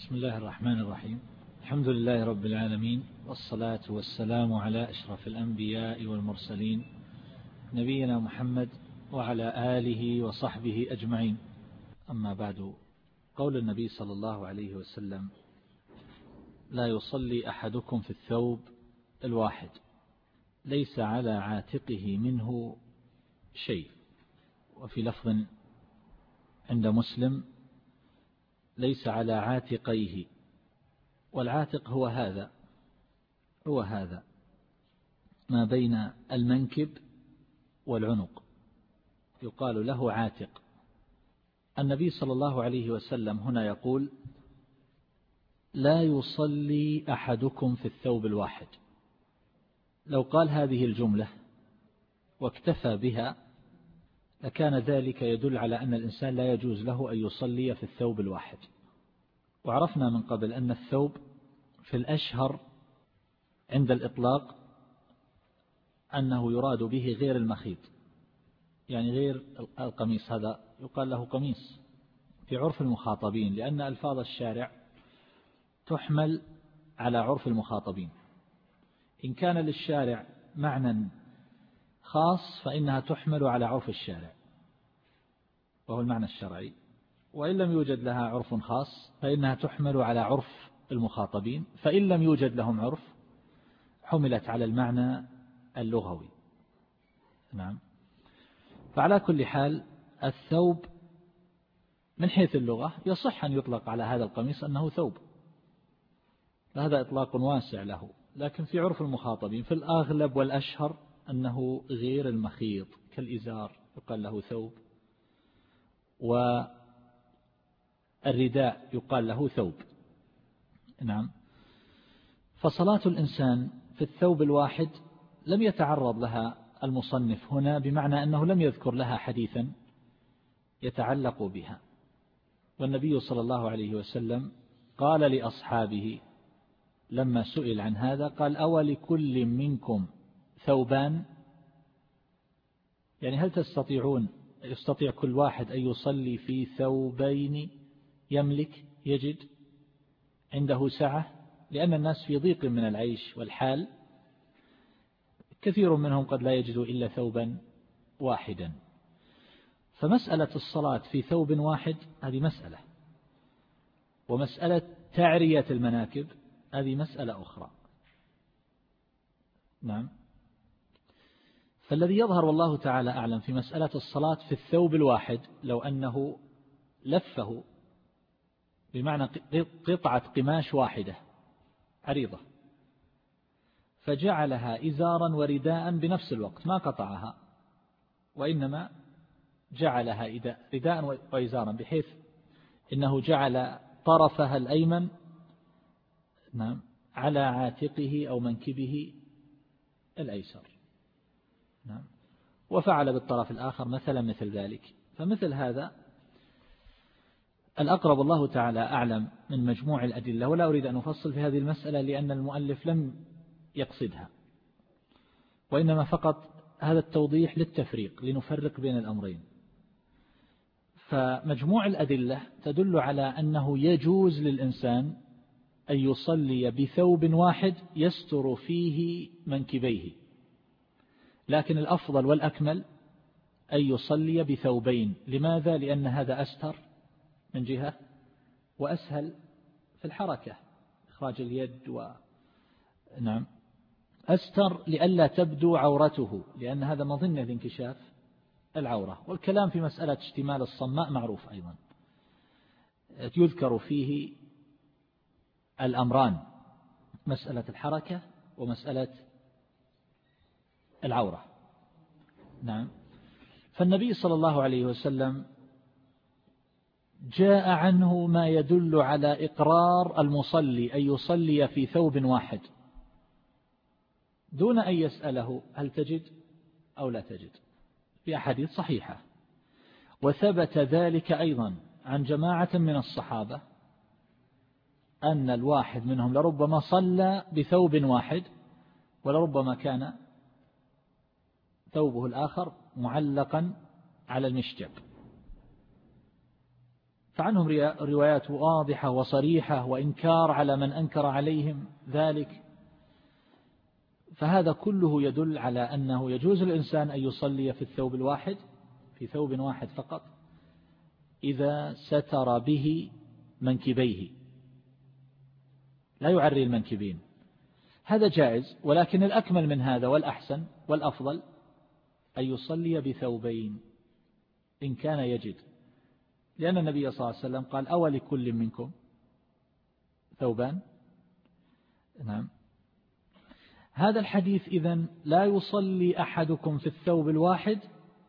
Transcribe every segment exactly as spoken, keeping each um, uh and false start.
بسم الله الرحمن الرحيم. الحمد لله رب العالمين، والصلاة والسلام على أشرف الأنبياء والمرسلين نبينا محمد وعلى آله وصحبه أجمعين. أما بعد، قول النبي صلى الله عليه وسلم: لا يصلي أحدكم في الثوب الواحد ليس على عاتقه منه شيء. وفي لفظ عند مسلم: ليس على عاتقيه. والعاتق هو هذا هو هذا ما بين المنكب والعنق، يقال له عاتق. النبي صلى الله عليه وسلم هنا يقول: لا يصلي أحدكم في الثوب الواحد. لو قال هذه الجملة واكتفى بها لكان ذلك يدل على أن الإنسان لا يجوز له أن يصلي في الثوب الواحد. وعرفنا من قبل أن الثوب في الأشهر عند الإطلاق أنه يراد به غير المخيط، يعني غير القميص، هذا يقال له قميص في عرف المخاطبين، لأن ألفاظ الشارع تحمل على عرف المخاطبين. إن كان للشارع معنى خاص فإنها تحمل على عرف الشارع وهو المعنى الشرعي، وإن لم يوجد لها عرف خاص فإنها تحمل على عرف المخاطبين، فإن لم يوجد لهم عرف حملت على المعنى اللغوي. نعم. فعلى كل حال الثوب من حيث اللغة يصح أن يطلق على هذا القميص أنه ثوب، هذا إطلاق واسع له، لكن في عرف المخاطبين في الأغلب والأشهر أنه غير المخيط، كالإزار يقال له ثوب، والرداء يقال له ثوب. نعم. فصلاة الإنسان في الثوب الواحد لم يتعرض لها المصنف هنا، بمعنى أنه لم يذكر لها حديثا يتعلق بها. والنبي صلى الله عليه وسلم قال لأصحابه لما سئل عن هذا، قال: أولكل منكم ثوبان؟ يعني هل تستطيعون يستطيع كل واحد أن يصلي في ثوبين يملك يجد عنده سعة؟ لأن الناس في ضيق من العيش والحال، كثير منهم قد لا يجد إلا ثوبا واحدا. فمسألة الصلاة في ثوب واحد هذه مسألة، ومسألة تعرية المناكب هذه مسألة أخرى. نعم. فالذي يظهر والله تعالى أعلم في مسألة الصلاة في الثوب الواحد، لو أنه لفه بمعنى قطعة قماش واحدة عريضة فجعلها إزارا ورداء بنفس الوقت، ما قطعها وإنما جعلها رداء وإزارا، بحيث إنه جعل طرفها الأيمن نعم على عاتقه أو منكبه الأيسر، نعم، وفعل بالطرف الآخر مثلا مثل ذلك. فمثل هذا الأقرب الله تعالى أعلم من مجموع الأدلة، ولا أريد أن أفصل في هذه المسألة لأن المؤلف لم يقصدها، وإنما فقط هذا التوضيح للتفريق، لنفرق بين الأمرين. فمجموع الأدلة تدل على أنه يجوز للإنسان أن يصلي بثوب واحد يستر فيه منكبيه، لكن الأفضل والأكمل أن يصلي بثوبين. لماذا؟ لأن هذا أستر من جهة وأسهل في الحركة، إخراج اليد و... نعم أستر لئلا تبدو عورته، لأن هذا مظنة لانكشاف العورة. والكلام في مسألة اشتمال الصماء معروف أيضا، يذكر فيه الأمران: مسألة الحركة ومسألة العورة. نعم. فالنبي صلى الله عليه وسلم جاء عنه ما يدل على إقرار المصلي أن يصلي في ثوب واحد دون أن يسأله هل تجد أو لا تجد، في أحاديث صحيحة. وثبت ذلك أيضا عن جماعة من الصحابة أن الواحد منهم لربما صلى بثوب واحد، ولربما كان ثوبه الآخر معلقا على المشجب. فعنهم روايات واضحة وصريحة وإنكار على من أنكر عليهم ذلك. فهذا كله يدل على أنه يجوز الإنسان أن يصلي في الثوب الواحد في ثوب واحد فقط إذا ستر به منكبيه، لا يعري المنكبين، هذا جائز. ولكن الأكمل من هذا والأحسن والأفضل أن يصلي بثوبين إن كان يجد، لأن النبي صلى الله عليه وسلم قال: أول كل منكم ثوبان. نعم. هذا الحديث إذن لا يصلي أحدكم في الثوب الواحد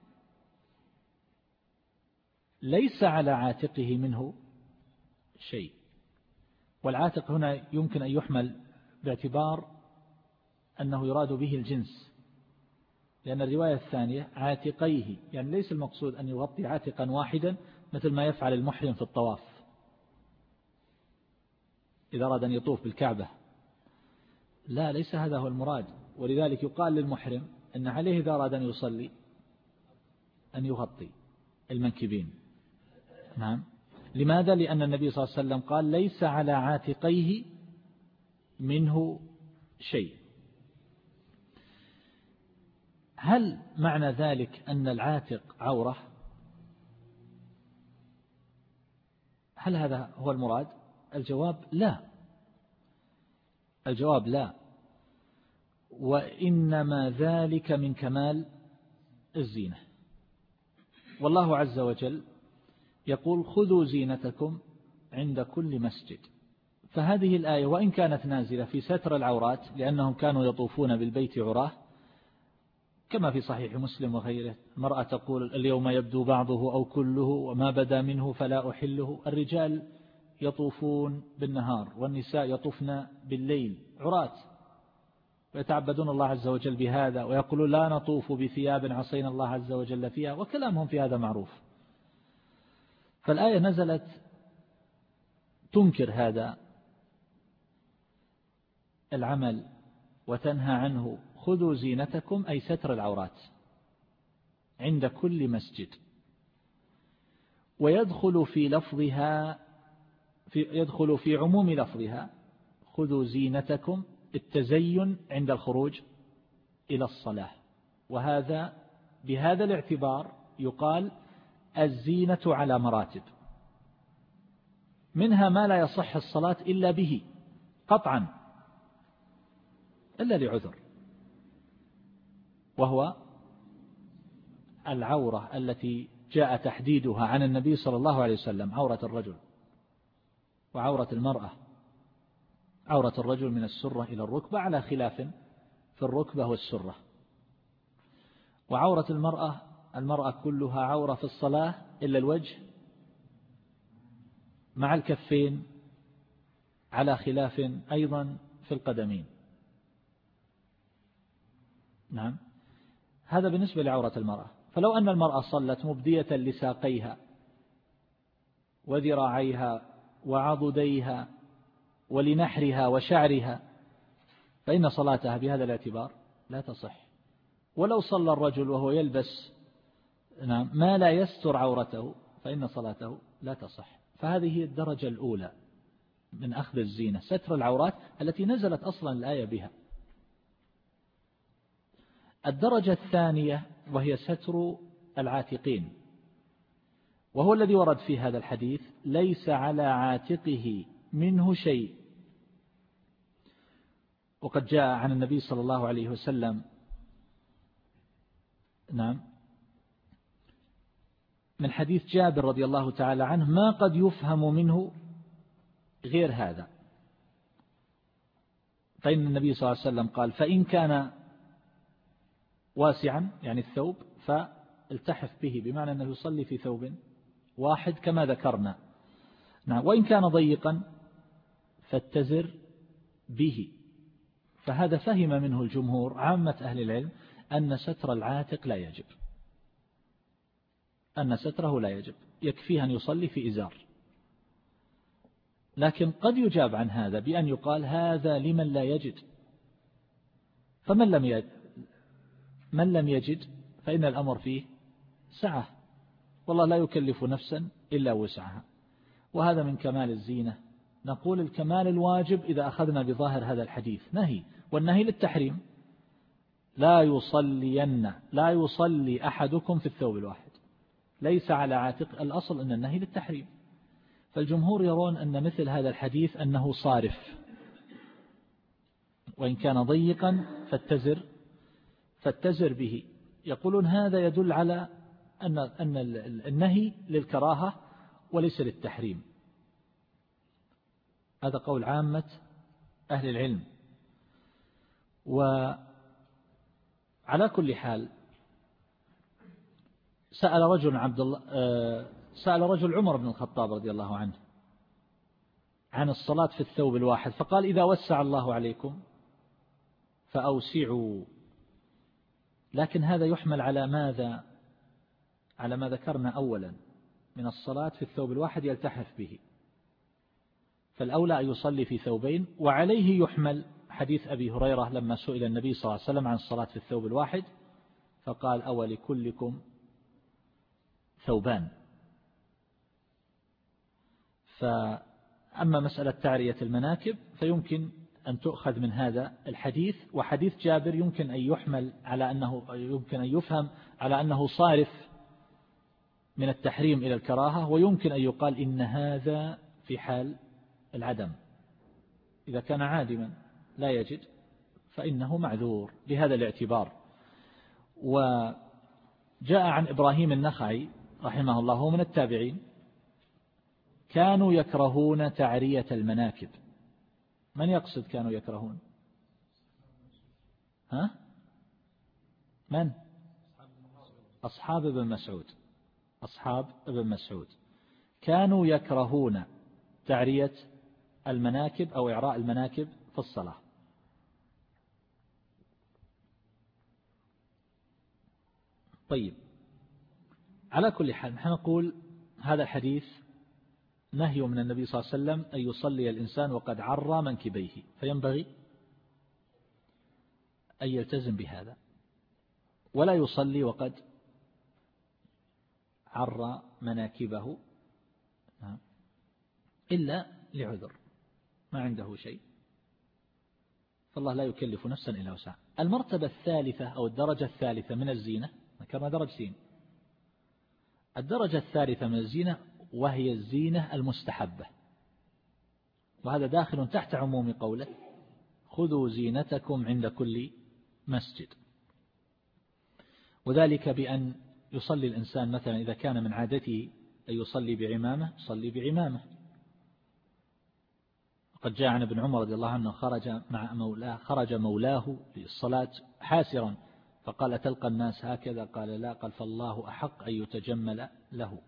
ليس على عاتقه منه شيء. والعاتق هنا يمكن أن يحمل باعتبار أنه يراد به الجنس، لأن الرواية الثانية عاتقيه، يعني ليس المقصود أن يغطي عاتقا واحدا مثل ما يفعل المحرم في الطواف إذا أراد أن يطوف بالكعبة، لا، ليس هذا هو المراد. ولذلك يقال للمحرم أن عليه إذا أراد أن يصلي أن يغطي المنكبين. نعم. لماذا؟ لأن النبي صلى الله عليه وسلم قال: ليس على عاتقيه منه شيء. هل معنى ذلك أن العاتق عورة؟ هل هذا هو المراد؟ الجواب لا، الجواب لا، وإنما ذلك من كمال الزينة. والله عز وجل يقول: خذوا زينتكم عند كل مسجد. فهذه الآية وإن كانت نازلة في ستر العورات لأنهم كانوا يطوفون بالبيت عراه، كما في صحيح مسلم وغيره، المرأة تقول: اليوم يبدو بعضه أو كله وما بدا منه فلا أحله. الرجال يطوفون بالنهار والنساء يطوفن بالليل عرات، ويتعبدون الله عز وجل بهذا، ويقولون: لا نطوف بثياب عصينا الله عز وجل فيها، وكلامهم في هذا معروف. فالآية نزلت تنكر هذا العمل وتنهى عنه. خذوا زينتكم أي ستر العورات عند كل مسجد. ويدخل في لفظها في يدخل في عموم لفظها: خذوا زينتكم التزين عند الخروج إلى الصلاة. وهذا بهذا الاعتبار يقال الزينة على مراتب، منها ما لا يصح الصلاة إلا به قطعا إلا لعذر، وهو العورة التي جاء تحديدها عن النبي صلى الله عليه وسلم: عورة الرجل وعورة المرأة. عورة الرجل من السرة إلى الركبة على خلاف في الركبة والسرة، وعورة المرأة المرأة كلها عورة في الصلاة إلا الوجه مع الكفين على خلاف أيضا في القدمين. نعم. هذا بالنسبة لعورة المرأة. فلو أن المرأة صلت مبدية لساقيها وذراعيها وعضديها ولنحرها وشعرها فإن صلاتها بهذا الاعتبار لا تصح. ولو صلى الرجل وهو يلبس نعم ما لا يستر عورته فإن صلاته لا تصح. فهذه هي الدرجة الأولى من أخذ الزينة، ستر العورات التي نزلت أصلا الآية بها. الدرجة الثانية وهي ستر العاتقين، وهو الذي ورد في هذا الحديث: ليس على عاتقه منه شيء. وقد جاء عن النبي صلى الله عليه وسلم نعم من حديث جابر رضي الله تعالى عنه ما قد يفهم منه غير هذا. فإن النبي صلى الله عليه وسلم قال: فإن كان واسعا يعني الثوب فالتحف به، بمعنى أنه يصلي في ثوب واحد كما ذكرنا. نعم. وإن كان ضيقا فاتزر به. فهذا فهم منه الجمهور عامة أهل العلم أن ستر العاتق لا يجب، أن ستره لا يجب، يكفيه أن يصلي في إزار. لكن قد يجاب عن هذا بأن يقال: هذا لمن لا يجد. فمن لم يجد من لم يجد فإن الأمر فيه سعة، والله لا يكلف نفسا إلا وسعها. وهذا من كمال الزينة. نقول الكمال الواجب إذا أخذنا بظاهر هذا الحديث نهي، والنهي للتحريم. لا يصلين لا يصلي أحدكم في الثوب الواحد، ليس على عاتق، الأصل أن النهي للتحريم. فالجمهور يرون أن مثل هذا الحديث أنه صارف، وإن كان ضيقا فاتزر فاتزر به. يقولون هذا يدل على أن أن النهي للكراهة وليس للتحريم. هذا قول عامة أهل العلم. وعلى كل حال سأل رجل عبد الله سأل رجل عمر بن الخطاب رضي الله عنه عن الصلاة في الثوب الواحد، فقال إذا وسع الله عليكم فأوسعوا. لكن هذا يحمل على ماذا؟ على ما ذكرنا أولا من الصلاة في الثوب الواحد يلتحف به، فالأولى أن يصلي في ثوبين. وعليه يحمل حديث أبي هريرة لما سئل النبي صلى الله عليه وسلم عن الصلاة في الثوب الواحد فقال أولكلكم ثوبان. فأما مسألة تعرية المناكب فيمكن أن تؤخذ من هذا الحديث، وحديث جابر يمكن أن يحمل على أنه يمكن أن يفهم على أنه صارف من التحريم إلى الكراهة، ويمكن أن يقال إن هذا في حال العدم. إذا كان عادما لا يجد فإنه معذور بهذا الاعتبار. وجاء عن إبراهيم النخعي رحمه الله ومن التابعين كانوا يكرهون تعرية المناكب. من يقصد كانوا يكرهون؟ ها؟ من؟ أصحاب ابن مسعود. أصحاب ابن مسعود كانوا يكرهون تعرية المناكب أو إعراء المناكب في الصلاة. طيب، على كل حال نحن نقول هذا الحديث نهي من النبي صلى الله عليه وسلم أن يصلي الإنسان وقد عرى منكبيه، فينبغي أن يلتزم بهذا، ولا يصلي وقد عرى مناكبه إلا لعذر ما عنده شيء، فالله لا يكلف نفسا إلا وسعها. المرتبة الثالثة أو الدرجة الثالثة من الزينة، ذكرنا درجتين، الدرجة الثالثة من الزينة وهي الزينة المستحبة، وهذا داخل تحت عموم قوله خذوا زينتكم عند كل مسجد. وذلك بأن يصلي الإنسان مثلا إذا كان من عادته أن يصلي بعمامة يصلي بعمامة. قد جاء عن ابن عمر رضي الله عنه خرج مع مولاه خرج مولاه للصلاة حاسرا فقال تلقى الناس هكذا؟ قال لا. قال فالله أحق أن يتجمل له.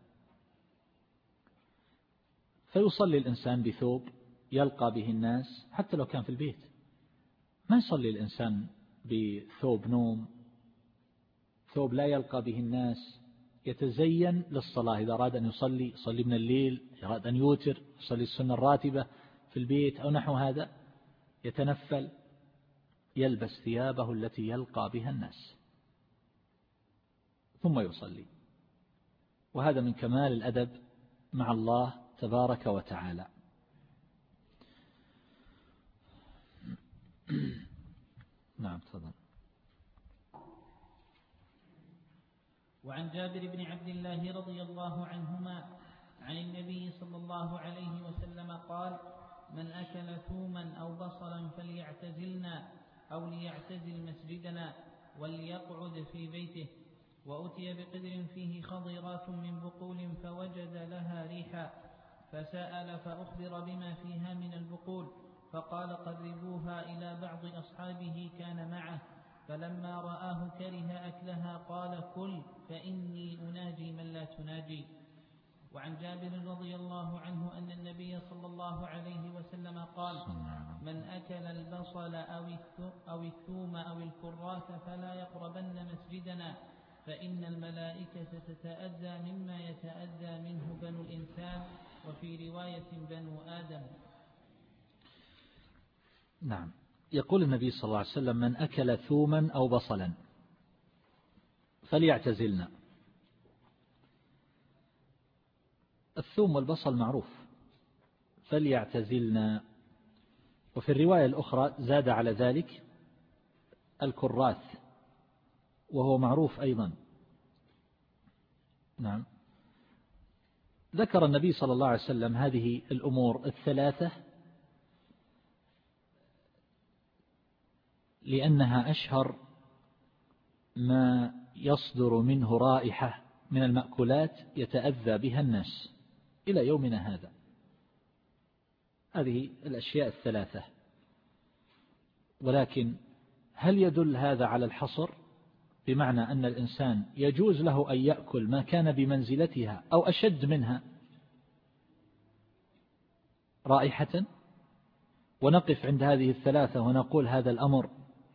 فيصلي الإنسان بثوب يلقى به الناس حتى لو كان في البيت، ما يصلي الإنسان بثوب نوم، ثوب لا يلقى به الناس، يتزين للصلاة. إذا أراد أن يصلي يصلي من الليل، أراد أن يوتر يصلي السنة الراتبة في البيت أو نحو هذا، يتنفل يلبس ثيابه التي يلقى بها الناس ثم يصلي. وهذا من كمال الأدب مع الله تبارك وتعالى. نعم تفضل. وعن جابر بن عبد الله رضي الله عنهما عن النبي صلى الله عليه وسلم قال من أكل ثوما أو بصلا فليعتزلنا أو ليعتزل مسجدنا وليقعد في بيته. وأتي بقدر فيه خضيرات من بقول فوجد لها ريحا فسأل فأخبر بما فيها من البقول فقال قربوها إلى بعض أصحابه كان معه، فلما رآه كره أكلها قال كل فإني أناجي من لا تناجي. وعن جابر رضي الله عنه أن النبي صلى الله عليه وسلم قال من أكل البصل أو الثوم أو الكراث فلا يقربن مسجدنا فإن الملائكة تتأذى مما يتأذى منه بنو الإنسان وفي رواية بنو آدم. نعم. يقول النبي صلى الله عليه وسلم من أكل ثوما أو بصلا فليعتزلنا. الثوم والبصل معروف فليعتزلنا. وفي الرواية الأخرى زاد على ذلك الكراث، وهو معروف أيضا. نعم. ذكر النبي صلى الله عليه وسلم هذه الأمور الثلاثة لأنها أشهر ما يصدر منه رائحة من المأكولات يتأذى بها الناس إلى يومنا هذا. هذه الأشياء الثلاثة. ولكن هل يدل هذا على الحصر، بمعنى أن الإنسان يجوز له أن يأكل ما كان بمنزلتها أو أشد منها رائحة، ونقف عند هذه الثلاثة ونقول هذا الأمر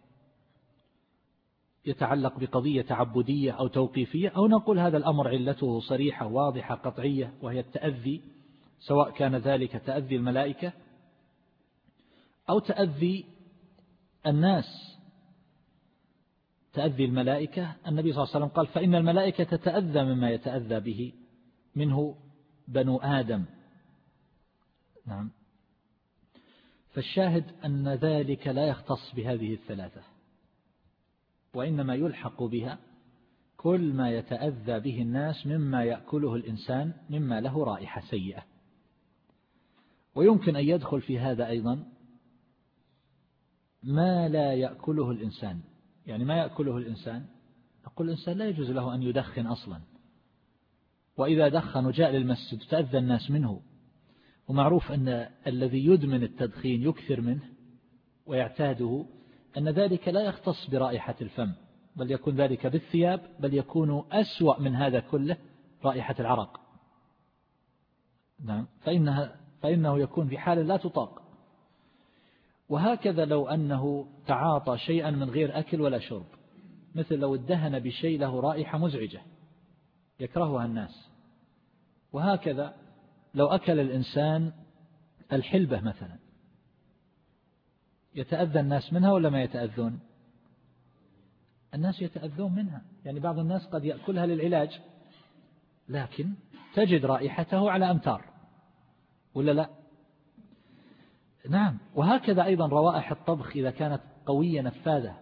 يتعلق بقضية تعبدية أو توقيفية، أو نقول هذا الأمر علته صريحة واضحة قطعية وهي التأذي، سواء كان ذلك تأذي الملائكة أو تأذي الناس. تأذي الملائكة النبي صلى الله عليه وسلم قال فإن الملائكة تتأذى مما يتأذى به منه بنو آدم. نعم. فالشاهد أن ذلك لا يختص بهذه الثلاثة، وإنما يلحق بها كل ما يتأذى به الناس مما يأكله الإنسان مما له رائحة سيئة. ويمكن أن يدخل في هذا أيضا ما لا يأكله الإنسان. يعني ما يأكله الإنسان، نقول الإنسان لا يجوز له أن يدخن أصلا، وإذا دخن وجاء للمسجد تأذى الناس منه، ومعروف أن الذي يدمن التدخين يكثر منه ويعتاده، أن ذلك لا يختص برائحة الفم، بل يكون ذلك بالثياب، بل يكون أسوأ من هذا كله رائحة العرق. نعم. فإنها فإنه يكون في حال لا تطاق. وهكذا لو أنه تعاطى شيئا من غير أكل ولا شرب، مثل لو ادهن بشيء له رائحة مزعجة يكرهها الناس. وهكذا لو أكل الإنسان الحلبة مثلا، يتأذى الناس منها ولا ما يتأذون؟ الناس يتأذون منها. يعني بعض الناس قد يأكلها للعلاج، لكن تجد رائحته على أمتار، ولا لا؟ نعم. وهكذا أيضا روائح الطبخ إذا كانت قوية نفاذة.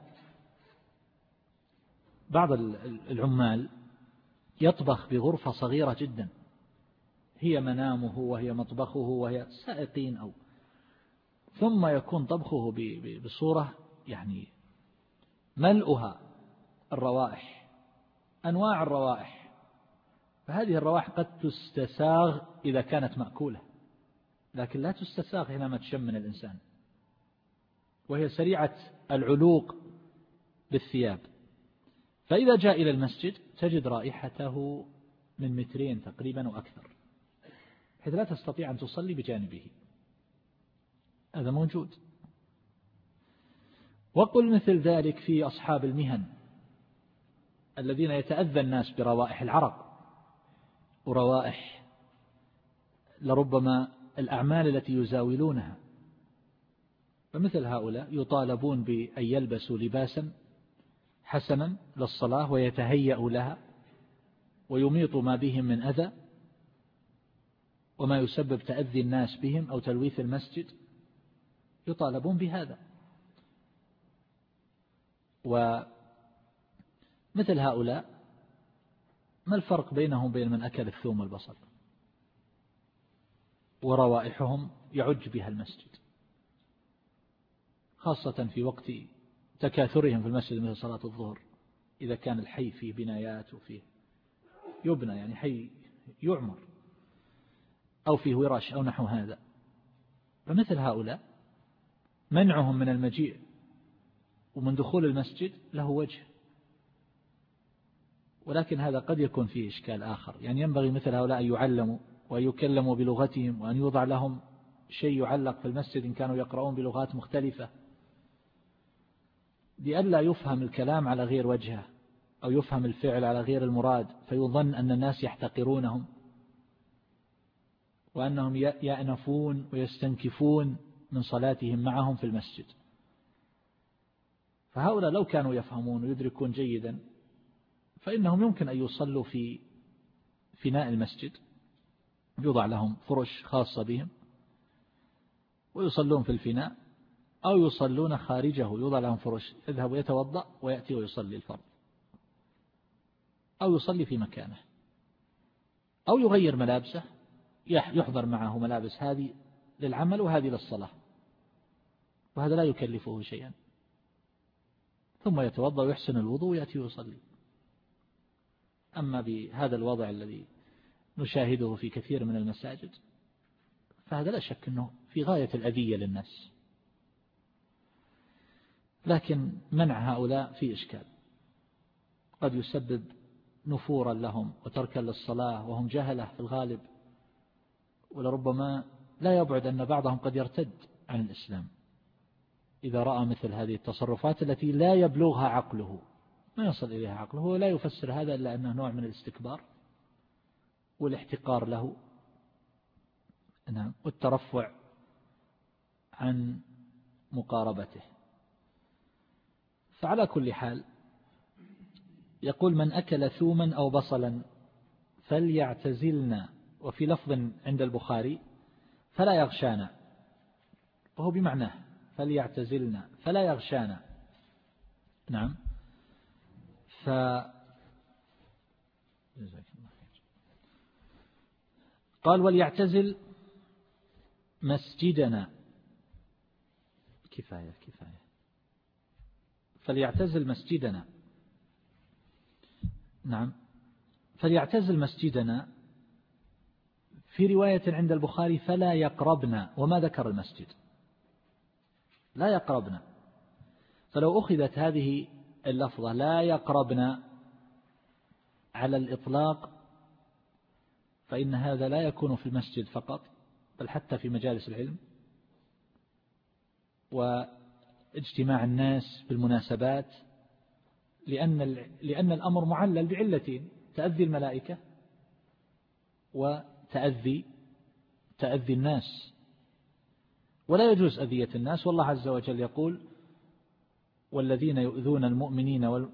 بعض العمال يطبخ بغرفة صغيرة جدا، هي منامه وهي مطبخه وهي سائقين، أو ثم يكون طبخه بصورة يعني ملؤها الروائح، أنواع الروائح. فهذه الروائح قد تستساغ إذا كانت مأكولة، لكن لا تستساغ حينما تشم من الإنسان، وهي سريعة العلوق بالثياب. فإذا جاء إلى المسجد تجد رائحته من مترين تقريبا وأكثر، حيث لا تستطيع أن تصلي بجانبه. هذا موجود. وقل مثل ذلك في أصحاب المهن الذين يتأذى الناس بروائح العرق وروائح لربما الأعمال التي يزاولونها. فمثل هؤلاء يطالبون بأن يلبسوا لباسا حسنا للصلاة ويتهيأوا لها ويميطوا ما بهم من أذى وما يسبب تأذي الناس بهم أو تلويث المسجد، يطالبون بهذا. ومثل هؤلاء ما الفرق بينهم بين من أكل الثوم والبصل؟ وروائحهم يعج بها المسجد، خاصة في وقت تكاثرهم في المسجد مثل صلاة الظهر، إذا كان الحي فيه بنايات وفيه يبنى، يعني حي يعمر، أو فيه ورش أو نحو هذا. فمثل هؤلاء منعهم من المجيء ومن دخول المسجد له وجه، ولكن هذا قد يكون فيه إشكال آخر. يعني ينبغي مثل هؤلاء أن يعلموا وأن يكلموا بلغتهم، وأن يوضع لهم شيء يعلق في المسجد إن كانوا يقرؤون بلغات مختلفة، لئلا يفهم الكلام على غير وجهه أو يفهم الفعل على غير المراد، فيظن أن الناس يحتقرونهم وأنهم يأنفون ويستنكفون من صلاتهم معهم في المسجد. فهؤلاء لو كانوا يفهمون ويدركون جيدا فإنهم يمكن أن يصلوا في فناء المسجد، يوضع لهم فرش خاصة بهم ويصلون في الفناء، أو يصلون خارجه يوضع لهم فرش، يذهب ويتوضأ ويأتي ويصلي الفرض، أو يصلي في مكانه، أو يغير ملابسه، يحضر معه ملابس هذه للعمل وهذه للصلاة، وهذا لا يكلفه شيئا، ثم يتوضأ ويحسن الوضوء ويأتي ويصلي. أما بهذا الوضع الذي نشاهده في كثير من المساجد فهذا لا شك أنه في غاية الأذية للناس، لكن منع هؤلاء في إشكال، قد يسبب نفورا لهم وتركا للصلاة وهم جهلة في الغالب، ولربما لا يبعد أن بعضهم قد يرتد عن الإسلام إذا رأى مثل هذه التصرفات التي لا يبلغها عقله، ما يصل إليها عقله، هو لا يفسر هذا إلا أنه نوع من الاستكبار والاحتقار له والترفع عن مقاربته. فعلى كل حال يقول: من أكل ثوما أو بصلا فليعتزلنا، وفي لفظ عند البخاري فلا يغشانا، وهو بمعناه فليعتزلنا فلا يغشانا. نعم. ف قال: وليعتزل مسجدنا. كفاية كفاية. فليعتزل مسجدنا. نعم. فليعتزل مسجدنا. في رواية عند البخاري فلا يقربنا، وما ذكر المسجد، لا يقربنا. فلو أخذت هذه اللفظة لا يقربنا على الإطلاق فإن هذا لا يكون في المسجد فقط، بل حتى في مجالس العلم واجتماع الناس بالمناسبات، لأن لأن الأمر معلل بعلتين: تأذي الملائكة وتأذي تأذي الناس، ولا يجوز أذية الناس. والله عز وجل يقول: والذين يؤذون المؤمنين وال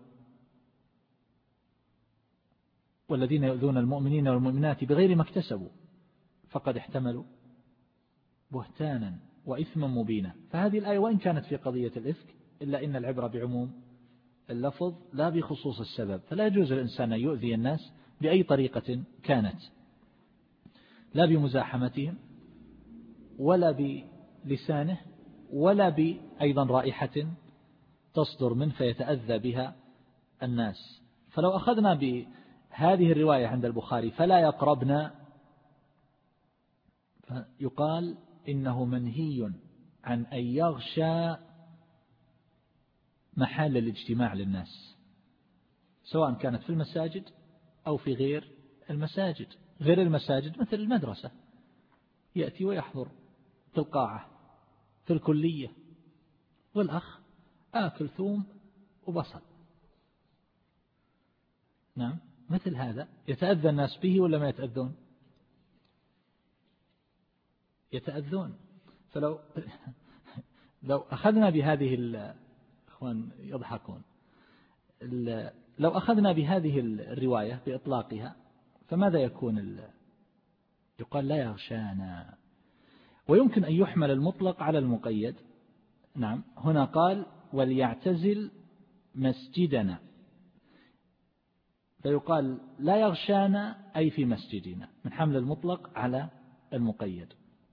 والذين يؤذون المؤمنين والمؤمنات بغير ما اكتسبوا فقد احتملوا بهتانا وإثما مبينا. فهذه الآية وإن كانت في قضية الإفك إلا إن العبرة بعموم اللفظ لا بخصوص السبب، فلا يجوز للإنسان أن يؤذي الناس بأي طريقة كانت، لا بمزاحمتهم ولا بلسانه ولا بأيضا رائحة تصدر منه فيتأذى بها الناس. فلو أخذنا بهذه الرواية عند البخاري فلا يقربنا، يقال إنه منهي عن أن يغشى محل الاجتماع للناس، سواء كانت في المساجد أو في غير المساجد. غير المساجد مثل المدرسة، يأتي ويحضر في القاعة في الكلية، والأخ آكل ثوم وبصل. نعم، مثل هذا يتأذى الناس به ولا ما يتأذون؟ يتأذون. فلو لو أخذنا بهذه الإخوان يضحكون لو أخذنا بهذه الرواية بإطلاقها فماذا يكون؟ يقال لا يغشانا، ويمكن أن يحمل المطلق على المقيد. نعم، هنا قال: وليعتزل مسجدنا، فيقال لا يغشانا أي في مسجدنا، من حمل المطلق على المقيد.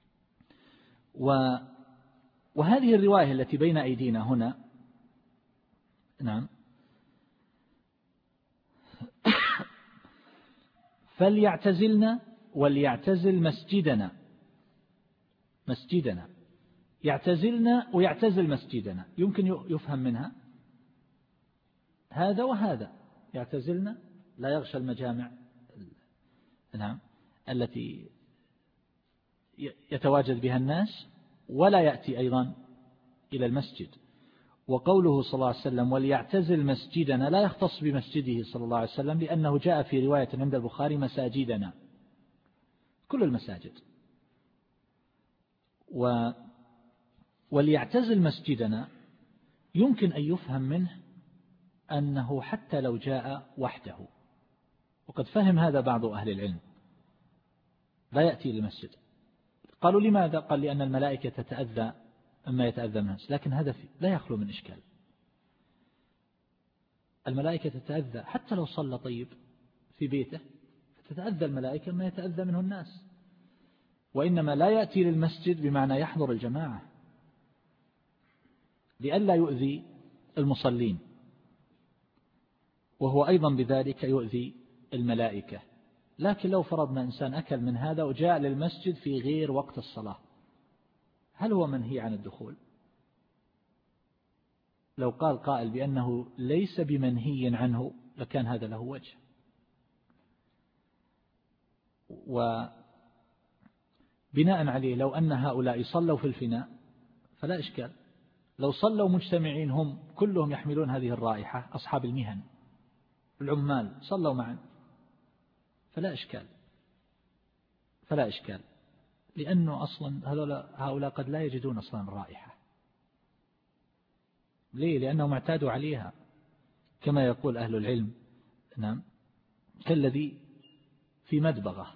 وهذه الرواية التي بين أيدينا هنا، نعم، فليعتزلنا وليعتزل مسجدنا. مسجدنا يعتزلنا ويعتزل مسجدنا، يمكن يفهم منها هذا وهذا. يعتزلنا لا يغشى المجامع، نعم، التي يتواجد بها الناس، ولا يأتي أيضا إلى المسجد. وقوله صلى الله عليه وسلم وليعتزل مسجدنا لا يختص بمسجده صلى الله عليه وسلم، لأنه جاء في رواية عند البخاري مساجدنا، كل المساجد. و وليعتزل مسجدنا يمكن أن يفهم منه أنه حتى لو جاء وحده، وقد فهم هذا بعض أهل العلم، لا يأتي للمسجد قالوا لماذا؟ قال لأن الملائكة تتأذى مما يتأذى من الناس، لكن هذا لا يخلو من إشكال. الملائكة تتأذى حتى لو صلى طيب في بيته، فتتأذى الملائكة ما يتأذى منه الناس، وإنما لا يأتي للمسجد بمعنى يحضر الجماعة لئلا يؤذي المصلين، وهو أيضا بذلك يؤذي الملائكة. لكن لو فرضنا إنسان أكل من هذا وجاء للمسجد في غير وقت الصلاة، هل هو منهي عن الدخول؟ لو قال قائل بأنه ليس بمنهي عنه لكان هذا له وجه. وبناء عليه لو أن هؤلاء صلوا في الفناء فلا إشكال، لو صلوا مجتمعين هم كلهم يحملون هذه الرائحة، أصحاب المهن العمال صلوا معا فلا إشكال، فلا إشكال، لأنه أصلا هؤلاء قد لا يجدون أصلا الرائحة. ليه؟ لأنهم اعتادوا عليها، كما يقول أهل العلم، نعم، كالذي في مدبغة،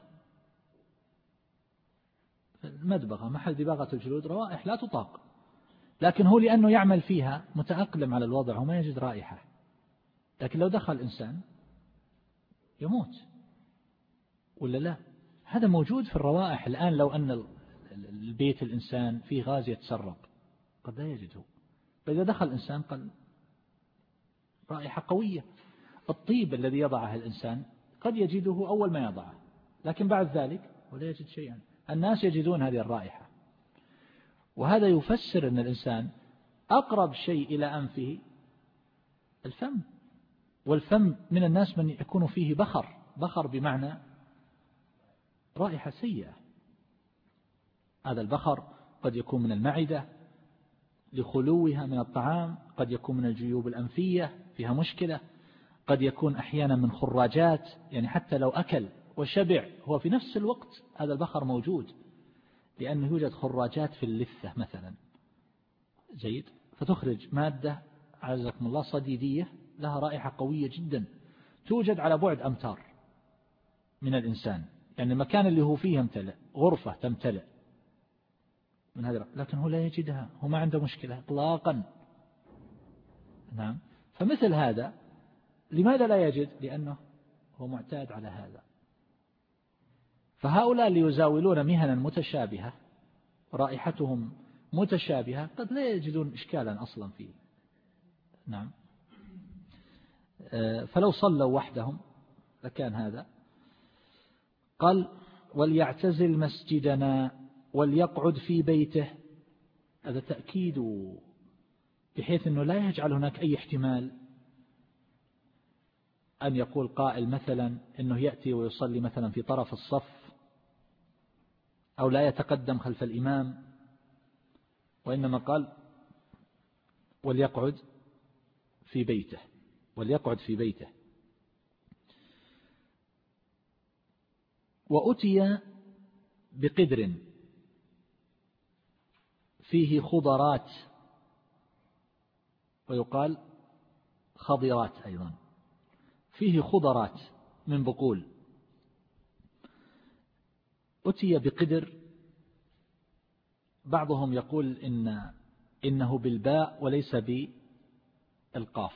المدبغة محل دباغة الجلود روائح لا تطاق، لكن هو لأنه يعمل فيها متأقلم على الوضع وما يجد رائحة. لكن لو دخل إنسان يموت ولا لا؟ هذا موجود في الروائح الآن. لو أن البيت الإنسان فيه غاز يتسرب قد لا يجده، فإذا دخل إنسان قال رائحة قوية. الطيب الذي يضعه الإنسان قد يجده أول ما يضعه، لكن بعد ذلك ولا يجد شيئا. الناس يجدون هذه الرائحة، وهذا يفسر أن الإنسان أقرب شيء إلى أنفه الفم، والفم من الناس من يكون فيه بخر، بخر بمعنى رائحة سيئة. هذا البخر قد يكون من المعدة لخلوها من الطعام، قد يكون من الجيوب الأنفية فيها مشكلة، قد يكون أحيانا من خراجات، يعني حتى لو أكل وشبع هو في نفس الوقت هذا البخر موجود، لأنه يوجد خراجات في اللثة مثلا، جيد، فتخرج مادة عزكم الله صديدية لها رائحة قوية جدا، توجد على بعد أمتار من الإنسان، يعني المكان اللي هو فيه يمتلئ، غرفة تمتلئ من هذا، لكن هو لا يجدها، هو ما عنده مشكلة إطلاقا. نعم، فمثل هذا لماذا لا يجد؟ لأنه هو معتاد على هذا. فهؤلاء اللي يزاولون مهنا متشابهة رائحتهم متشابهة قد لا يجدون إشكالا أصلا فيه. نعم، فلو صلوا وحدهم لكان هذا. قال وليعتزل مسجدنا وليقعد في بيته، هذا تأكيد بحيث أنه لا يجعل هناك أي احتمال أن يقول قائل مثلا أنه يأتي ويصلي مثلا في طرف الصف أو لا يتقدم خلف الإمام، وإنما قال وليقعد في بيته، وليقعد في بيته. وأتي بقدر فيه خضرات، ويقال خضرات أيضا، فيه خضرات من بقول. أتي بقدر، بعضهم يقول إن إنه بالباء وليس بالقاف،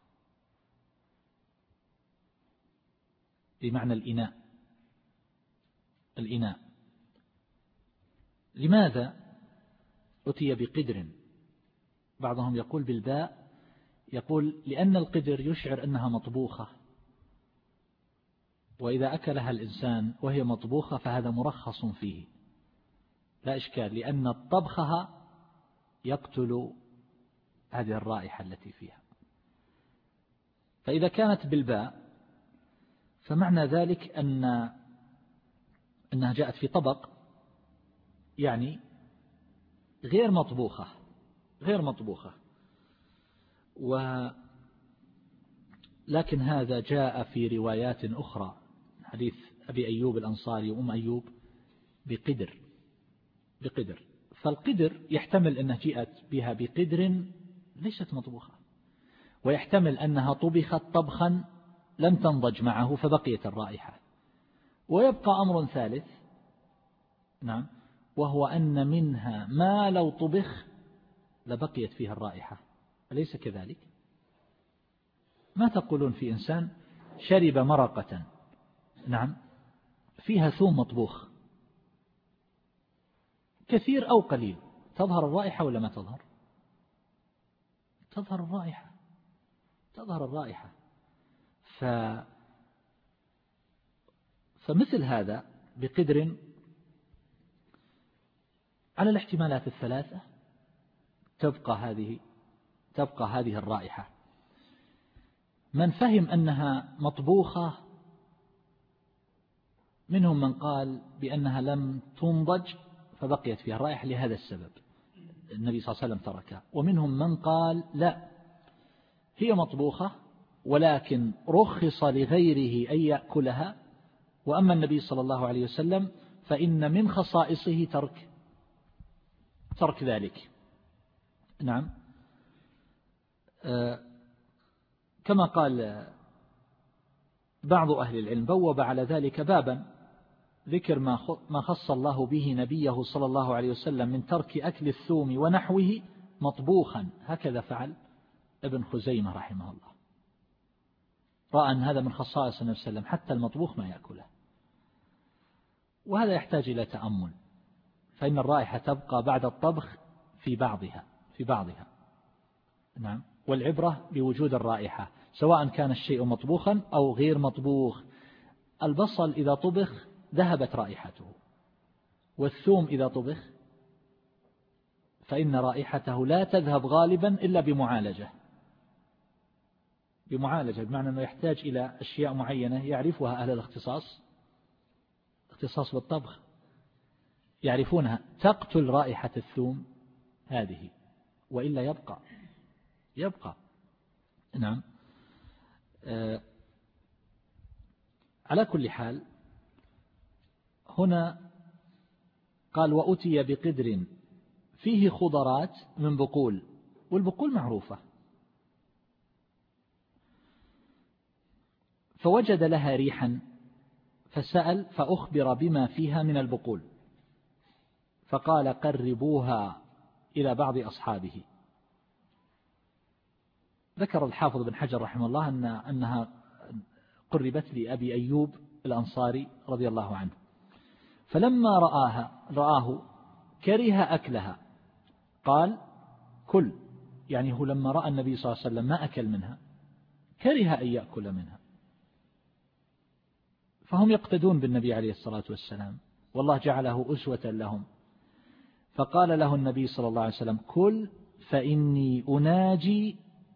بمعنى الإناء، الإناء. لماذا أتي بقدر؟ بعضهم يقول بالباء، يقول لأن القدر يشعر أنها مطبوخة، وإذا أكلها الإنسان وهي مطبوخة فهذا مرخص فيه لا إشكال، لأن طبخها يقتل هذه الرائحة التي فيها. فإذا كانت بالباء فمعنى ذلك أن أنها جاءت في طبق، يعني غير مطبوخة، غير مطبوخة. ولكن هذا جاء في روايات أخرى، حديث أبي أيوب الأنصاري وأم أيوب بقدر، بقدر. فالقدر يحتمل أنها جاءت بها بقدر ليست مطبوخة، ويحتمل أنها طبخت طبخا لم تنضج معه فبقيت الرائحة. ويبقى أمر ثالث، نعم، وهو أن منها ما لو طبخ لبقيت فيها الرائحة، أليس كذلك؟ ما تقولون في إنسان شرب مرقة نعم فيها ثوم مطبوخ كثير أو قليل، تظهر الرائحة ولا ما تظهر؟ تظهر الرائحة، تظهر الرائحة. ف... فمثل هذا بقدر على الاحتمالات الثلاثة تبقى هذه تبقى هذه الرائحة. من فهم أنها مطبوخة منهم من قال بأنها لم تنضج فبقيت فيها الرائحة لهذا السبب النبي صلى الله عليه وسلم تركها، ومنهم من قال لا هي مطبوخة ولكن رخص لغيره أن يأكلها، وأما النبي صلى الله عليه وسلم فإن من خصائصه ترك ترك ذلك. نعم آه كما قال بعض أهل العلم بوب على ذلك بابا ذكر ما خص الله به نبيه صلى الله عليه وسلم من ترك أكل الثوم ونحوه مطبوخا، هكذا فعل ابن خزيمة رحمه الله، رأى أن هذا من خصائص النبي صلى الله عليه وسلم حتى المطبوخ ما يأكله، وهذا يحتاج إلى تأمل، فإن الرائحة تبقى بعد الطبخ في بعضها في بعضها نعم، والعبرة بوجود الرائحة سواء كان الشيء مطبوخا أو غير مطبوخ. البصل إذا طبخ ذهبت رائحته، والثوم إذا طبخ فإن رائحته لا تذهب غالبا إلا بمعالجة بمعالجة بمعنى أنه يحتاج إلى أشياء معينة يعرفها أهل الاختصاص اختصاص بالطبخ يعرفونها تقتل رائحة الثوم هذه، وإلا يبقى يبقى نعم. آه على كل حال هنا قال وأتي بقدر فيه خضرات من بقول، والبقول معروفة، فوجد لها ريحا فسأل فأخبر بما فيها من البقول، فقال قربوها إلى بعض أصحابه. ذكر الحافظ بن حجر رحمه الله أن أنها قربت لأبي أيوب الأنصاري رضي الله عنه، فلما رآها رآه كره أكلها قال كل، يعني هو لما رأى النبي صلى الله عليه وسلم ما أكل منها كره أن يأكل منها، فهم يقتدون بالنبي عليه الصلاة والسلام والله جعله أسوة لهم، فقال له النبي صلى الله عليه وسلم كل فإني أناجي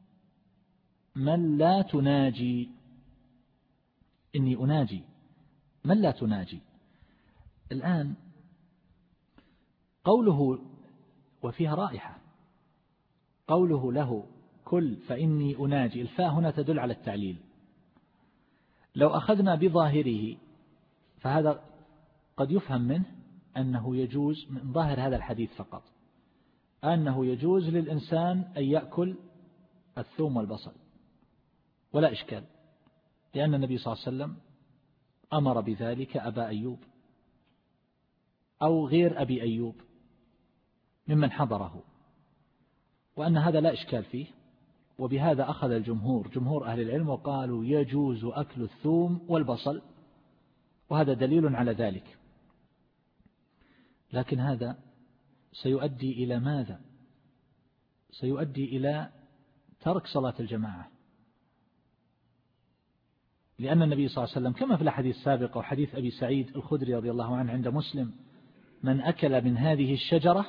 من لا تناجي، إني أناجي من لا تناجي. الآن قوله وفيها رائحة، قوله له كل فإني أناجي، الفاء هنا تدل على التعليل، لو أخذنا بظاهره فهذا قد يفهم منه أنه يجوز من ظاهر هذا الحديث فقط أنه يجوز للإنسان أن يأكل الثوم والبصل ولا إشكال، لأن النبي صلى الله عليه وسلم أمر بذلك أبا أيوب أو غير أبي أيوب ممن حضره، وأن هذا لا إشكال فيه، وبهذا أخذ الجمهور جمهور أهل العلم وقالوا يجوز أكل الثوم والبصل، وهذا دليل على ذلك. لكن هذا سيؤدي إلى ماذا؟ سيؤدي إلى ترك صلاة الجماعة، لأن النبي صلى الله عليه وسلم كما في الحديث السابق وحديث أبي سعيد الخدري رضي الله عنه عند مسلم من أكل من هذه الشجرة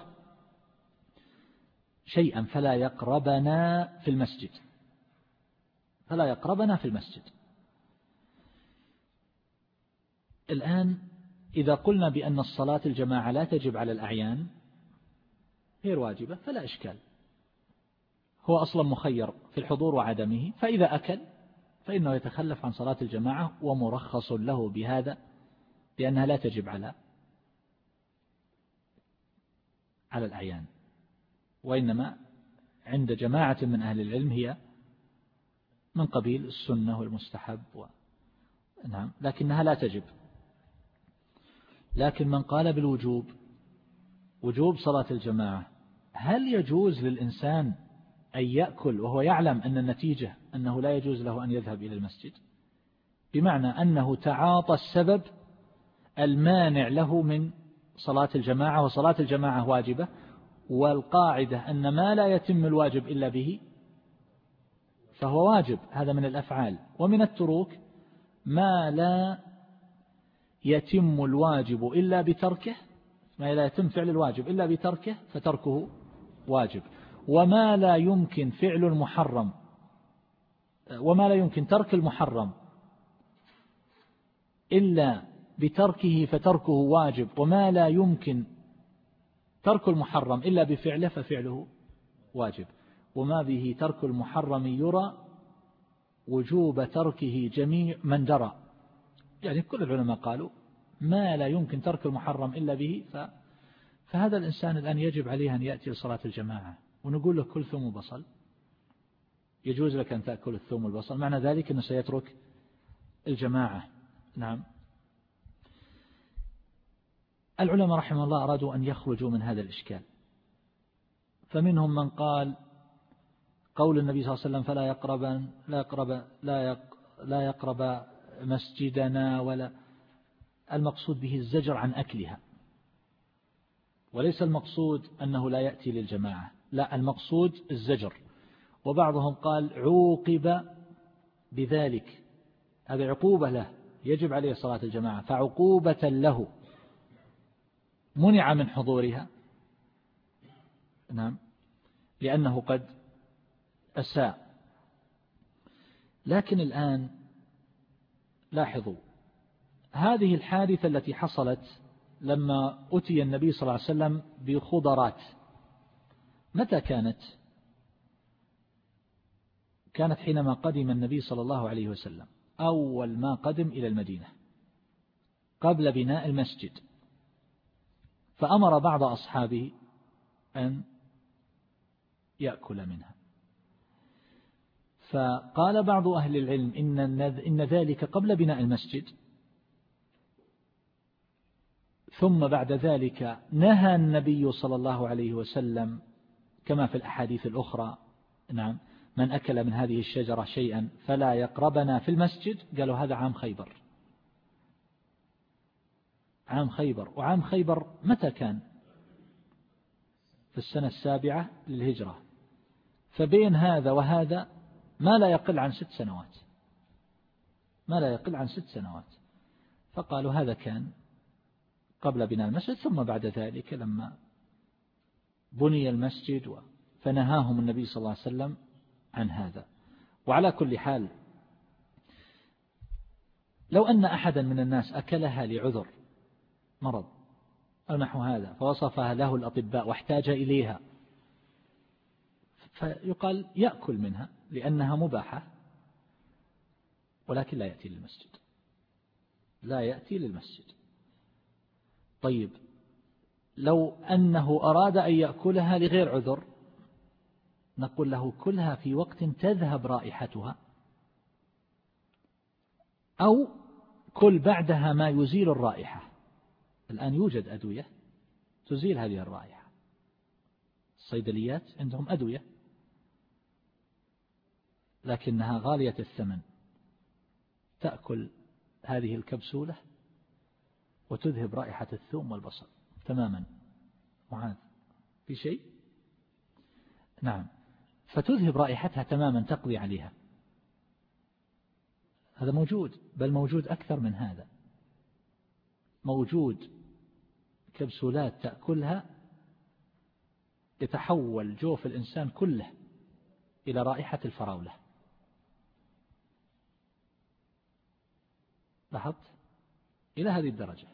شيئا فلا يقربنا في المسجد فلا يقربنا في المسجد. الآن إذا قلنا بأن الصلاة الجماعة لا تجب على الأعيان غير واجبة فلا إشكال، هو أصلا مخير في الحضور وعدمه، فإذا أكل فإنه يتخلف عن صلاة الجماعة ومرخص له بهذا لأنها لا تجب على على الأعيان، وإنما عند جماعة من أهل العلم هي من قبيل السنة والمستحب و... نعم، لكنها لا تجب. لكن من قال بالوجوب وجوب صلاة الجماعة، هل يجوز للإنسان أن يأكل وهو يعلم أن النتيجة أنه لا يجوز له أن يذهب إلى المسجد، بمعنى أنه تعاطى السبب المانع له من صلاة الجماعة، وصلاة الجماعة واجبة، والقاعدة أن ما لا يتم الواجب إلا به فهو واجب، هذا من الأفعال. ومن التروك ما لا يتم الواجب إلا بتركه، ما لا يتم فعل الواجب إلا بتركه فتركه واجب، وما لا يمكن فعل المحرم وما لا يمكن ترك المحرم إلا بتركه فتركه واجب، وما لا يمكن ترك المحرم إلا بفعله ففعله واجب. وما به ترك المحرم يرى وجوب تركه جميع من درى، يعني كل العلماء قالوا ما لا يمكن ترك المحرم إلا به، ف... فهذا الإنسان الآن يجب عليه أن يأتي لصلاة الجماعة، ونقول له كل ثوم وبصل، يجوز لك أن تأكل الثوم والبصل، معنى ذلك أنه سيترك الجماعة. نعم. العلماء رحمه الله أرادوا أن يخرجوا من هذا الإشكال، فمنهم من قال قول النبي صلى الله عليه وسلم فلا يقرب لا يقرب لا يق لا يقرب مسجدنا، ولا المقصود به الزجر عن أكلها، وليس المقصود أنه لا يأتي للجماعة، لا، المقصود الزجر. وبعضهم قال عوقب بذلك، هذا عقوبة له، يجب عليه صلاة الجماعة، فعقوبة له منع من حضورها، نعم، لأنه قد أساء. لكن الآن لاحظوا هذه الحادثة التي حصلت لما أتي النبي صلى الله عليه وسلم بخضرات، متى كانت؟ كانت حينما قدم النبي صلى الله عليه وسلم، أول ما قدم إلى المدينة قبل بناء المسجد، فأمر بعض أصحابه أن يأكل منها، فقال بعض أهل العلم إن إن ذلك قبل بناء المسجد، ثم بعد ذلك نهى النبي صلى الله عليه وسلم كما في الأحاديث الأخرى، نعم، من أكل من هذه الشجرة شيئا فلا يقربنا في المسجد. قالوا هذا عام خيبر، عام خيبر. وعام خيبر متى كان؟ في السنة السابعة للهجرة، فبين هذا وهذا ما لا يقل عن ست سنوات، ما لا يقل عن ست سنوات. فقالوا هذا كان قبل بناء المسجد، ثم بعد ذلك لما بني المسجد فنهاهم النبي صلى الله عليه وسلم عن هذا. وعلى كل حال لو أن أحدا من الناس أكلها لعذر مرض أو نحو هذا فوصفها له الأطباء واحتاج إليها، فيقال يأكل منها لأنها مباحة، ولكن لا يأتي للمسجد، لا يأتي للمسجد. طيب لو أنه أراد أن يأكلها لغير عذر، نقول له كلها في وقت تذهب رائحتها، أو كل بعدها ما يزيل الرائحة. الآن يوجد أدوية تزيل هذه الرائحة، الصيدليات عندهم أدوية لكنها غالية الثمن، تأكل هذه الكبسولة وتذهب رائحة الثوم والبصل تماما. معاذ في شيء؟ نعم، فتذهب رائحتها تماما، تقضي عليها. هذا موجود، بل موجود أكثر من هذا، موجود كبسولات تأكلها يتحول جوف الإنسان كله إلى رائحة الفراولة. لاحظت؟ إلى هذه الدرجة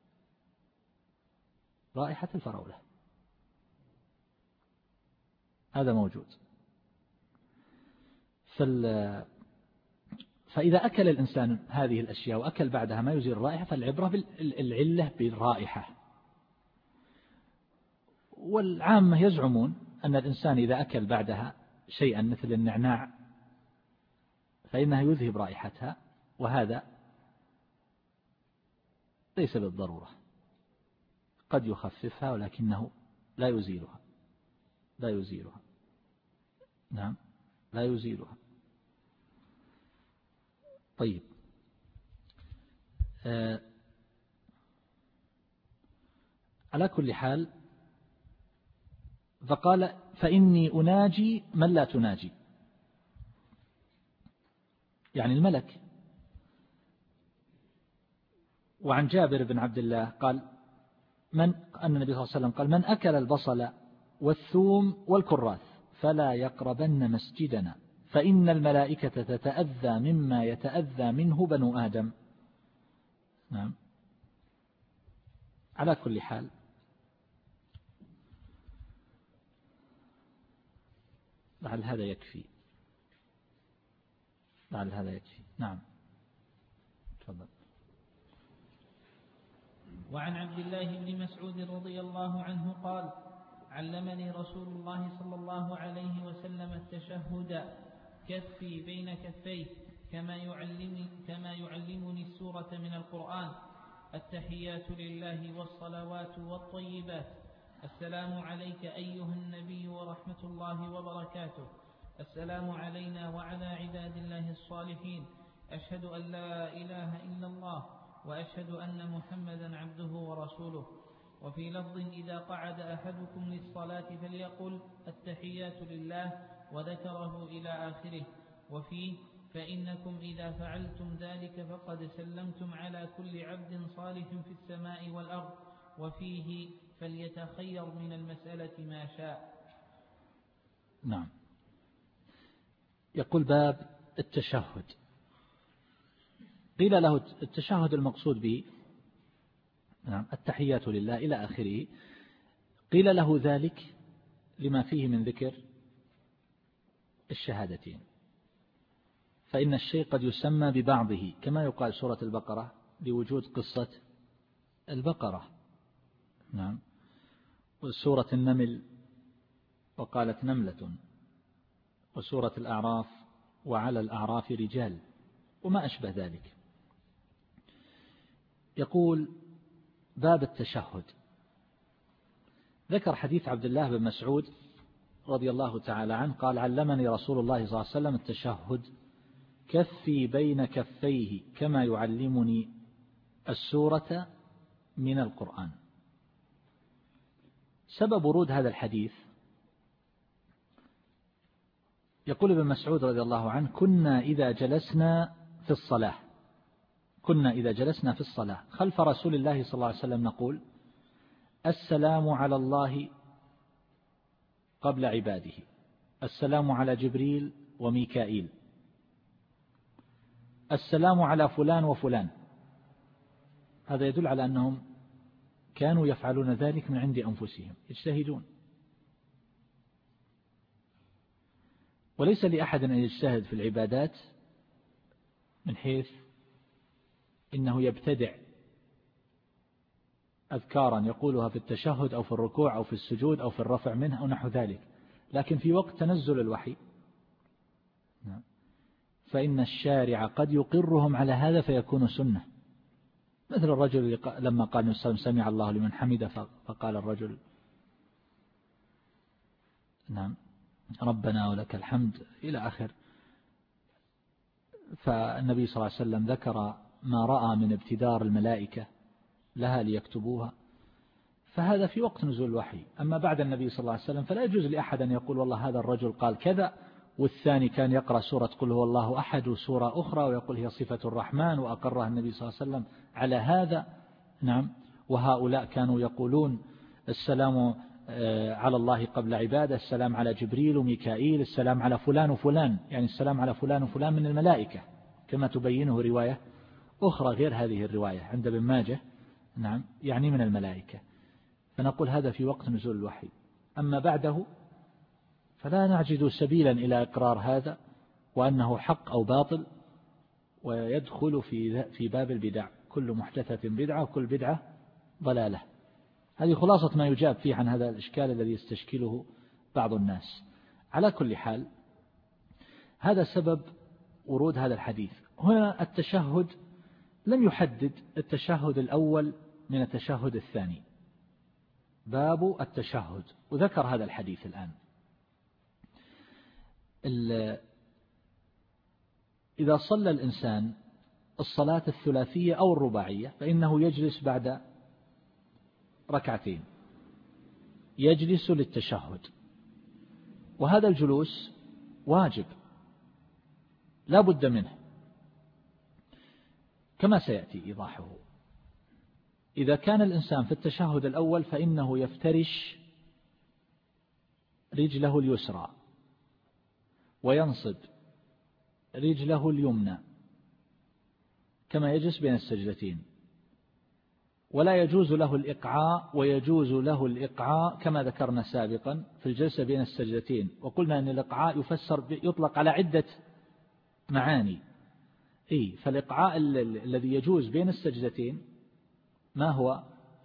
رائحة الفراولة، هذا موجود. فال... فإذا أكل الإنسان هذه الأشياء وأكل بعدها ما يزيل الرائحة، فالعبرة بالعلة بالرائحة. والعامة يزعمون أن الإنسان إذا أكل بعدها شيئا مثل النعناع فإنها يذهب رائحتها، وهذا ليس بالضرورة، قد يخففها ولكنه لا يزيلها لا يزيلها نعم لا يزيلها. طيب آه على كل حال فقال فإني أناجي من لا تناجي، يعني الملك. وعن جابر بن عبد الله قال من أن النبي صلى الله عليه وسلم قال من أكل البصل والثوم والكراث فلا يقربن مسجدنا فإن الملائكة تتأذى مما يتأذى منه بنو آدم. نعم على كل حال لعل هذا يكفي لعل هذا يكفي نعم تفضل. وعن عبد الله بن مسعود رضي الله عنه قال علمني رسول الله صلى الله عليه وسلم التشهد كفي بين كفيه كما يعلمني, كما يعلمني السورة من القرآن التحيات لله والصلوات والطيبات السلام عليك أيها النبي ورحمة الله وبركاته السلام علينا وعلى عباد الله الصالحين أشهد أن لا إله إلا الله وأشهد أن محمدا عبده ورسوله. وفي لفظ إذا قعد أحدكم للصلاة فليقل التحيات لله وذكره إلى آخره. وفيه فإنكم إذا فعلتم ذلك فقد سلمتم على كل عبد صالح في السماء والأرض. وفيه فليتخير من المسألة ما شاء. نعم يقول باب التشهد. قيل له التشهد المقصود به نعم التحيات لله إلى آخره. قيل له ذلك لما فيه من ذكر الشهادتين، فإن الشيء قد يسمى ببعضه كما يقال سورة البقرة لوجود قصة البقرة. نعم وسورة النمل وقالت نملة، وسورة الأعراف وعلى الأعراف رجال وما أشبه ذلك. يقول باب التشهد. ذكر حديث عبد الله بن مسعود رضي الله تعالى عنه قال علمني رسول الله صلى الله عليه وسلم التشهد كفي بين كفيه كما يعلمني السورة من القرآن. سبب ورود هذا الحديث يقول ابن مسعود رضي الله عنه كنا إذا جلسنا في الصلاة كنا إذا جلسنا في الصلاة خلف رسول الله صلى الله عليه وسلم نقول السلام على الله قبل عباده السلام على جبريل وميكائيل السلام على فلان وفلان. هذا يدل على أنهم كانوا يفعلون ذلك من عند أنفسهم يجتهدون، وليس لأحد أن يجتهد في العبادات من حيث إنه يبتدع أذكارا يقولها في التشهد أو في الركوع أو في السجود أو في الرفع منه أو نحو ذلك، لكن في وقت تنزل الوحي فإن الشارع قد يقرهم على هذا فيكون سنة. مثل الرجل لما قال سمع الله لمن حمده فقال الرجل نعم ربنا ولك الحمد إلى آخر. فالنبي صلى الله عليه وسلم ذكر ما رأى من ابتدار الملائكة لها ليكتبوها، فهذا في وقت نزول الوحي. أما بعد النبي صلى الله عليه وسلم فلا يجوز لأحد أن يقول والله هذا الرجل قال كذا والثاني كان يقرأ سورة قل هو الله أحد وسورة أخرى ويقول هي صفة الرحمن وأقرها النبي صلى الله عليه وسلم على هذا. نعم وهؤلاء كانوا يقولون السلام على الله قبل عباده السلام على جبريل وميكائيل السلام على فلان وفلان، يعني السلام على فلان وفلان من الملائكة كما تبينه رواية أخرى غير هذه الرواية عند ابن ماجه نعم يعني من الملائكة. فنقول هذا في وقت نزول الوحي. أما بعده فلا نجد سبيلا إلى إقرار هذا وأنه حق أو باطل، ويدخل في في باب البدع كل محدثة بدعة وكل بدعة ضلالة. هذه خلاصة ما يجاب فيه عن هذا الإشكال الذي يستشكله بعض الناس. على كل حال هذا سبب ورود هذا الحديث. هنا التشهد لم يحدد التشهد الأول من التشهد الثاني، باب التشهد، وذكر هذا الحديث الآن. إذا صلى الإنسان الصلاة الثلاثية أو الرباعية فإنه يجلس بعد ركعتين، يجلس للتشهد، وهذا الجلوس واجب لا بد منه كما سيأتي إيضاحه. إذا كان الإنسان في التشهد الأول فإنه يفترش رجله اليسرى وينصب رجله اليمنى كما يجلس بين السجدتين، ولا يجوز له الإقعاء، ويجوز له الإقعاء كما ذكرنا سابقا في الجلسة بين السجدتين، وقلنا أن الإقعاء يفسر يطلق على عدة معاني. إيه فالإقعاء الذي يجوز بين السجدتين ما هو؟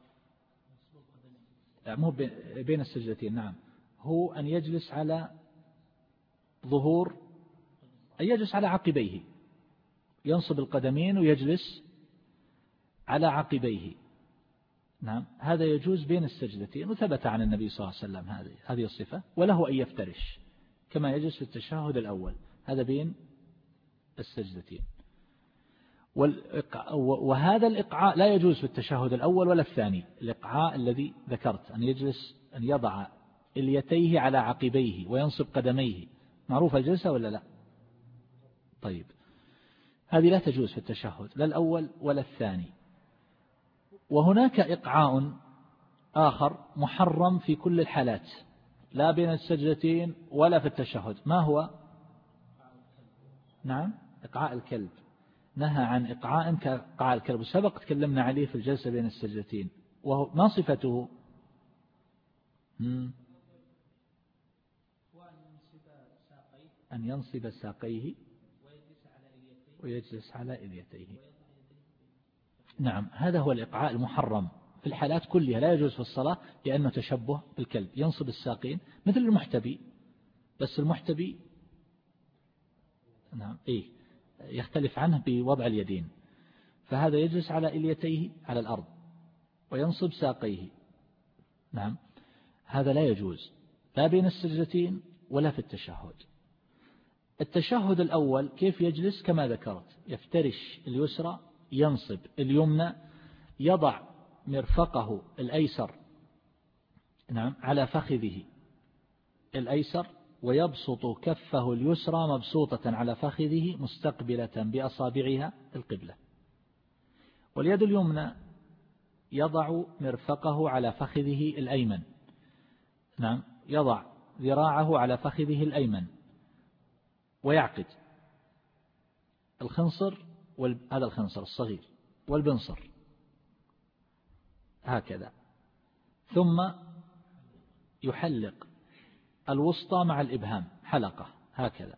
مو بين السجدتين، نعم، هو أن يجلس على ظهور، أن يجلس على عقبيه، ينصب القدمين ويجلس على عقبيه، نعم، هذا يجوز بين السجدتين، وثبت عن النبي صلى الله عليه وسلم هذه هذه الصفة. وله أن يفترش كما يجلس في التشهد الأول، هذا بين السجدتين. وهذا الإقعاء لا يجوز في التشهد الأول ولا الثاني، الإقعاء الذي ذكرت أن يجلس أن يضع اليتيه على عقبيه وينصب قدميه، معروف الجلسة ولا لا؟ طيب، هذه لا تجوز في التشهد لا الأول ولا الثاني. وهناك إقعاء آخر محرم في كل الحالات، لا بين السجدتين ولا في التشهد، ما هو؟ نعم، إقعاء الكلب، نهى عن إقعاء كإقعاء الكلب، وسبق تكلمنا عليه في الجلسة بين السجدتين. وهو ما صفته؟ أن ينصب ساقيه ويجلس على إليتيه. نعم، هذا هو الإقعاء المحرم في الحالات كلها، لا يجوز في الصلاة لأنه تشبه بالكلب، ينصب الساقين مثل المحتبي، بس المحتبي نعم إيه يختلف عنه بوضع اليدين، فهذا يجلس على إليتيه على الأرض وينصب ساقيه، نعم، هذا لا يجوز لا بين السجدتين ولا في التشهد. التشهد الأول كيف يجلس؟ كما ذكرت، يفترش اليسرى، ينصب اليمنى، يضع مرفقه الأيسر نعم على فخذه الأيسر، ويبسط كفه اليسرى مبسوطة على فخذه مستقبلة بأصابعها القبلة، واليد اليمنى يضع مرفقه على فخذه الأيمن، نعم، يضع ذراعه على فخذه الأيمن ويعقد الخنصر، هذا الخنصر الصغير والبنصر هكذا، ثم يحلق الوسطى مع الإبهام حلقة هكذا،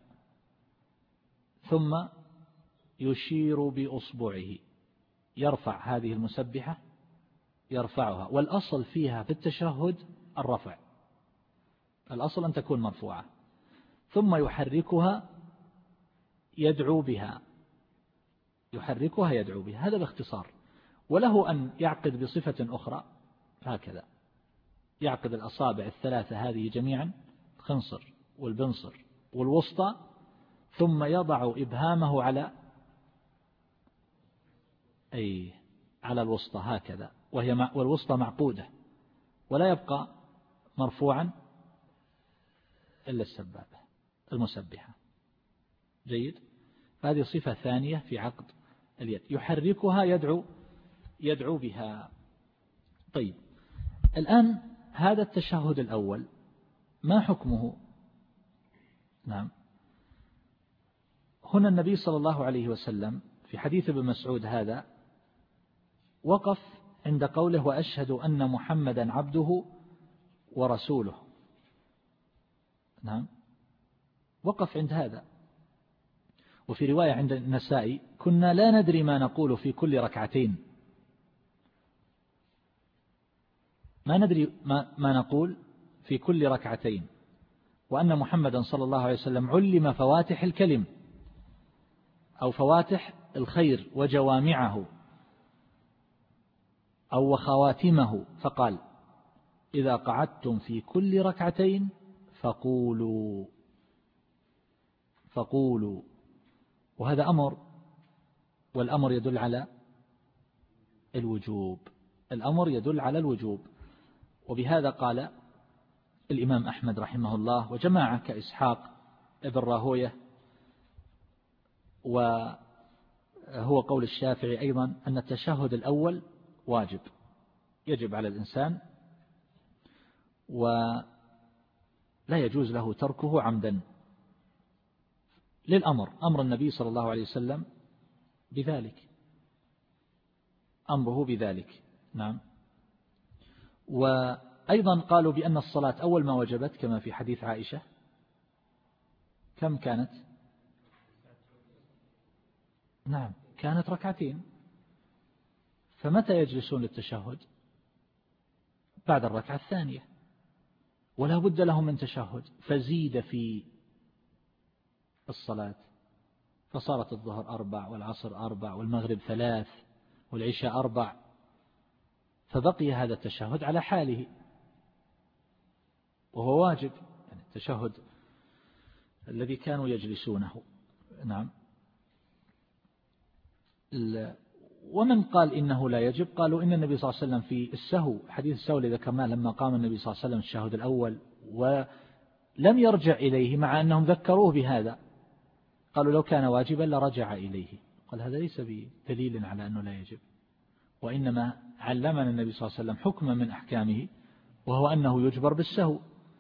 ثم يشير بأصبعه، يرفع هذه المسبحة يرفعها، والأصل فيها في التشهد الرفع، الأصل أن تكون مرفوعة، ثم يحركها يدعو بها، يحركها يدعو بها، هذا باختصار. وله أن يعقد بصفة أخرى هكذا، يعقد الأصابع الثلاثة هذه جميعا، الخنصر والبنصر والوسطى، ثم يضع إبهامه على أي على الوسطى هكذا، وهي والوسطى معقودة، ولا يبقى مرفوعا إلا السبابة المسبحة. جيد، هذه صفة ثانية في عقد اليد، يحركها يدعو يدعو بها. طيب، الآن هذا التشهد الأول ما حكمه؟ نعم، هنا النبي صلى الله عليه وسلم في حديث ابن مسعود هذا وقف عند قوله وأشهد أن محمدا عبده ورسوله، نعم، وقف عند هذا. وفي رواية عند النسائي كنا لا ندري ما نقول في كل ركعتين، ما ندري ما, ما نقول في كل ركعتين، وأن محمدا صلى الله عليه وسلم علم فواتح الكلم أو فواتح الخير وجوامعه أو وخواتمه، فقال إذا قعدتم في كل ركعتين فقولوا فقولوا وهذا أمر، والأمر يدل على الوجوب، الأمر يدل على الوجوب. وبهذا قال الإمام أحمد رحمه الله وجماعة كإسحاق ابن راهوية، وهو قول الشافعي أيضا، أن التشهد الأول واجب يجب على الإنسان ولا يجوز له تركه عمدا للأمر، أمر النبي صلى الله عليه وسلم بذلك، أمره بذلك. نعم. وأيضا قالوا بأن الصلاة أول ما وجبت كما في حديث عائشة كم كانت؟ نعم كانت ركعتين، فمتى يجلسون للتشهد؟ بعد الركعة الثانية، ولا بد لهم من تشهد، فزيد في الصلاة فصارت الظهر أربع والعصر أربع والمغرب ثلاث والعشاء أربع، فبقي هذا التشهد على حاله وهو واجب، يعني التشهد الذي كانوا يجلسونه. نعم. ومن قال إنه لا يجب قالوا إن النبي صلى الله عليه وسلم في السهو، حديث السهو الذي ذكرناه لما قام النبي صلى الله عليه وسلم التشهد الأول ولم يرجع إليه مع أنهم ذكروه بهذا، قالوا لو كان واجبا لرجع إليه. قال هذا ليس بدليل على أنه لا يجب، وإنما علمنا النبي صلى الله عليه وسلم حكما من أحكامه، وهو أنه يجبر بالسهو،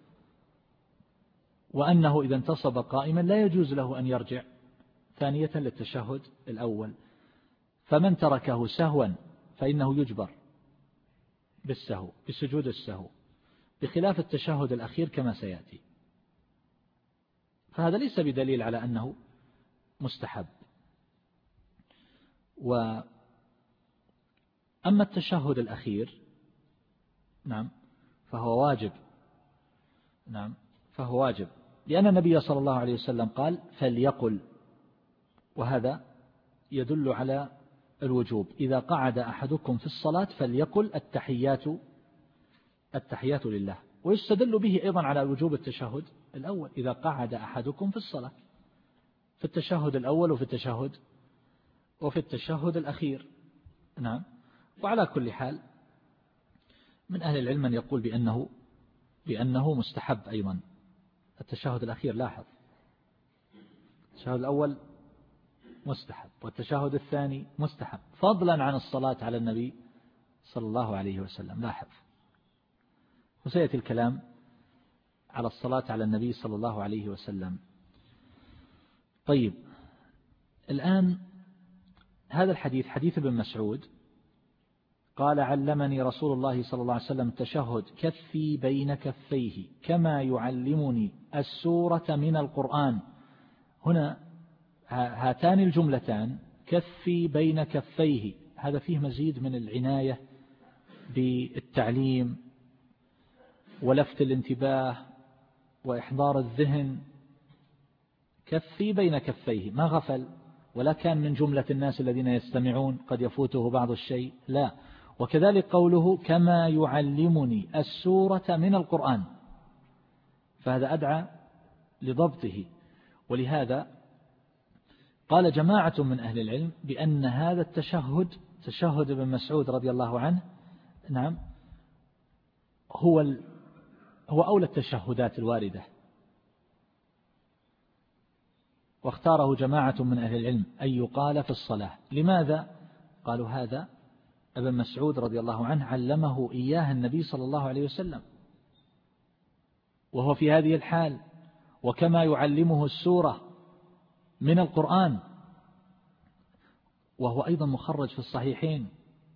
وأنه إذا انتصب قائما لا يجوز له أن يرجع ثانية للتشهد الأول، فمن تركه سهوا فإنه يجبر بالسهو بسجود السهو، بخلاف التشهد الأخير كما سيأتي. فهذا ليس بدليل على أنه مستحب. وأما التشهد الأخير نعم فهو واجب، نعم فهو واجب، لأن النبي صلى الله عليه وسلم قال فليقل، وهذا يدل على الوجوب. إذا قعد أحدكم في الصلاة فليقل التحيات التحيات لله. ويستدل به أيضا على وجوب التشهد الأول، إذا قعد أحدكم في الصلاة، في التشهد الأول وفي التشهد وفي التشهد الأخير. نعم. وعلى كل حال من أهل العلم من يقول بأنه بأنه مستحب أيضا التشهد الأخير. لاحظ التشهد الأول مستحب والتشهد الثاني مستحب، فضلا عن الصلاة على النبي صلى الله عليه وسلم. لاحظ، وسيأتي الكلام على الصلاة على النبي صلى الله عليه وسلم. طيب، الآن هذا الحديث حديث ابن مسعود قال علمني رسول الله صلى الله عليه وسلم التشهد كفي بين كفيه كما يعلمني السورة من القرآن. هنا هاتان الجملتان كفي بين كفيه، هذا فيه مزيد من العناية بالتعليم ولفت الانتباه وإحضار الذهن. كفي بين كفيه، ما غفل ولا كان من جملة الناس الذين يستمعون قد يفوته بعض الشيء، لا. وكذلك قوله كما يعلمني السورة من القرآن، فهذا أدعى لضبطه. ولهذا قال جماعة من أهل العلم بأن هذا التشهد تشهد ابن مسعود رضي الله عنه نعم هو هو أولى التشهدات الواردة، واختاره جماعة من أهل العلم أن يقال في الصلاة. لماذا؟ قالوا هذا ابن مسعود رضي الله عنه علمه إياه النبي صلى الله عليه وسلم وهو في هذه الحال، وكما يعلمه السورة من القرآن، وهو أيضا مخرج في الصحيحين،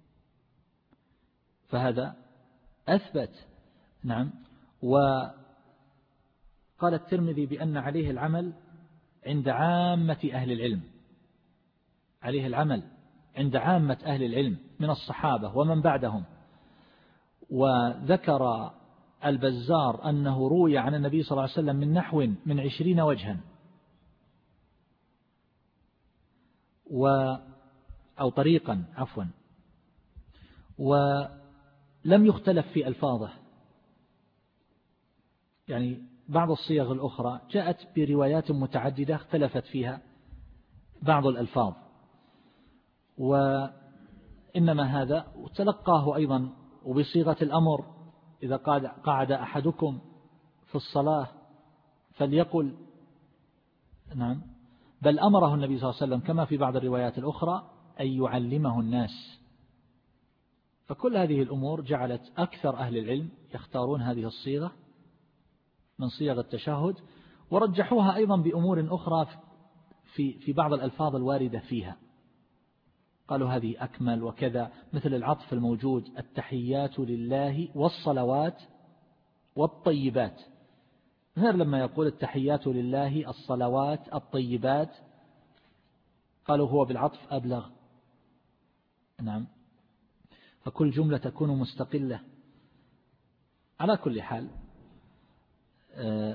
فهذا أثبت. نعم. وقال الترمذي بأن عليه العمل عند عامة أهل العلم، عليه العمل عند عامة أهل العلم من الصحابة ومن بعدهم. وذكر البزار أنه روي عن النبي صلى الله عليه وسلم من نحو من عشرين وجها و أو طريقا عفوا، ولم يختلف في ألفاظه، يعني بعض الصيغ الأخرى جاءت بروايات متعددة اختلفت فيها بعض الألفاظ، وإنما هذا تلقاه أيضا وبصيغة الأمر: إذا قعد أحدكم في الصلاة فليقل. نعم، بل أمره النبي صلى الله عليه وسلم كما في بعض الروايات الأخرى أن يعلمه الناس. فكل هذه الأمور جعلت أكثر أهل العلم يختارون هذه الصيغة من صيغ التشهد، ورجحوها أيضا بأمور أخرى في في بعض الألفاظ الواردة فيها، قالوا هذه أكمل وكذا، مثل العطف الموجود: التحيات لله والصلوات والطيبات، غير لما يقول التحيات لله الصلوات الطيبات، قالوا هو بالعطف أبلغ. نعم، فكل جملة تكون مستقلة. على كل حال آه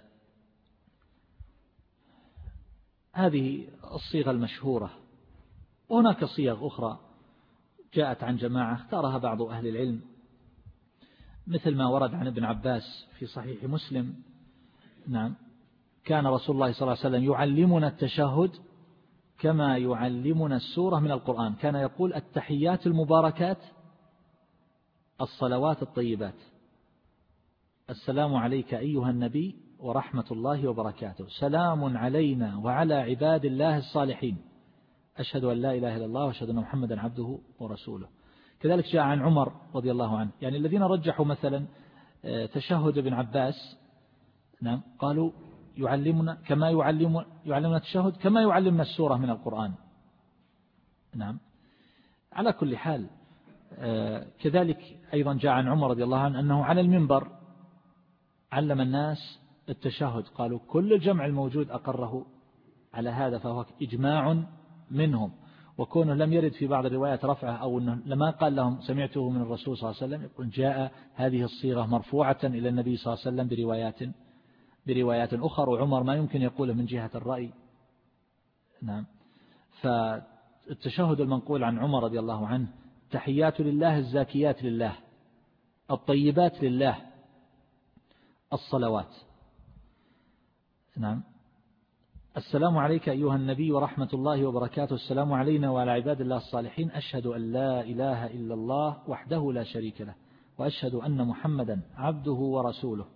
هذه الصيغة المشهورة، وهناك صيغ أخرى جاءت عن جماعة اختارها بعض أهل العلم، مثل ما ورد عن ابن عباس في صحيح مسلم: نعم، كان رسول الله صلى الله عليه وسلم يعلمنا التشهد كما يعلمنا السورة من القرآن، كان يقول: التحيات المباركات الصلوات الطيبات، السلام عليك أيها النبي ورحمة الله وبركاته، سلام علينا وعلى عباد الله الصالحين، أشهد أن لا إله إلا الله وأشهد أن محمدا عبده ورسوله. كذلك جاء عن عمر رضي الله عنه، يعني الذين رجحوا مثلا تشهد ابن عباس، نعم، قالوا يعلمنا كما يعلم يعلمنا التشهد كما يعلمنا السورة من القرآن. نعم، على كل حال كذلك أيضا جاء عن عمر رضي الله عنه أنه على المنبر علم الناس التشهد، قالوا كل الجمع الموجود أقره على هذا، فهو إجماع منهم، وكونه لم يرد في بعض الروايات رفعه أو أنه لما قال لهم سمعته من الرسول صلى الله عليه وسلم، يقول جاء هذه الصيغة مرفوعة إلى النبي صلى الله عليه وسلم بروايات بروايات أخرى، وعمر ما يمكن يقوله من جهة الرأي. نعم، فالتشهد المنقول عن عمر رضي الله عنه: تحيات لله الزاكيات لله الطيبات لله الصلوات. نعم، السلام عليك أيها النبي ورحمة الله وبركاته، السلام علينا وعلى عباد الله الصالحين، أشهد أن لا إله إلا الله وحده لا شريك له وأشهد أن محمدا عبده ورسوله.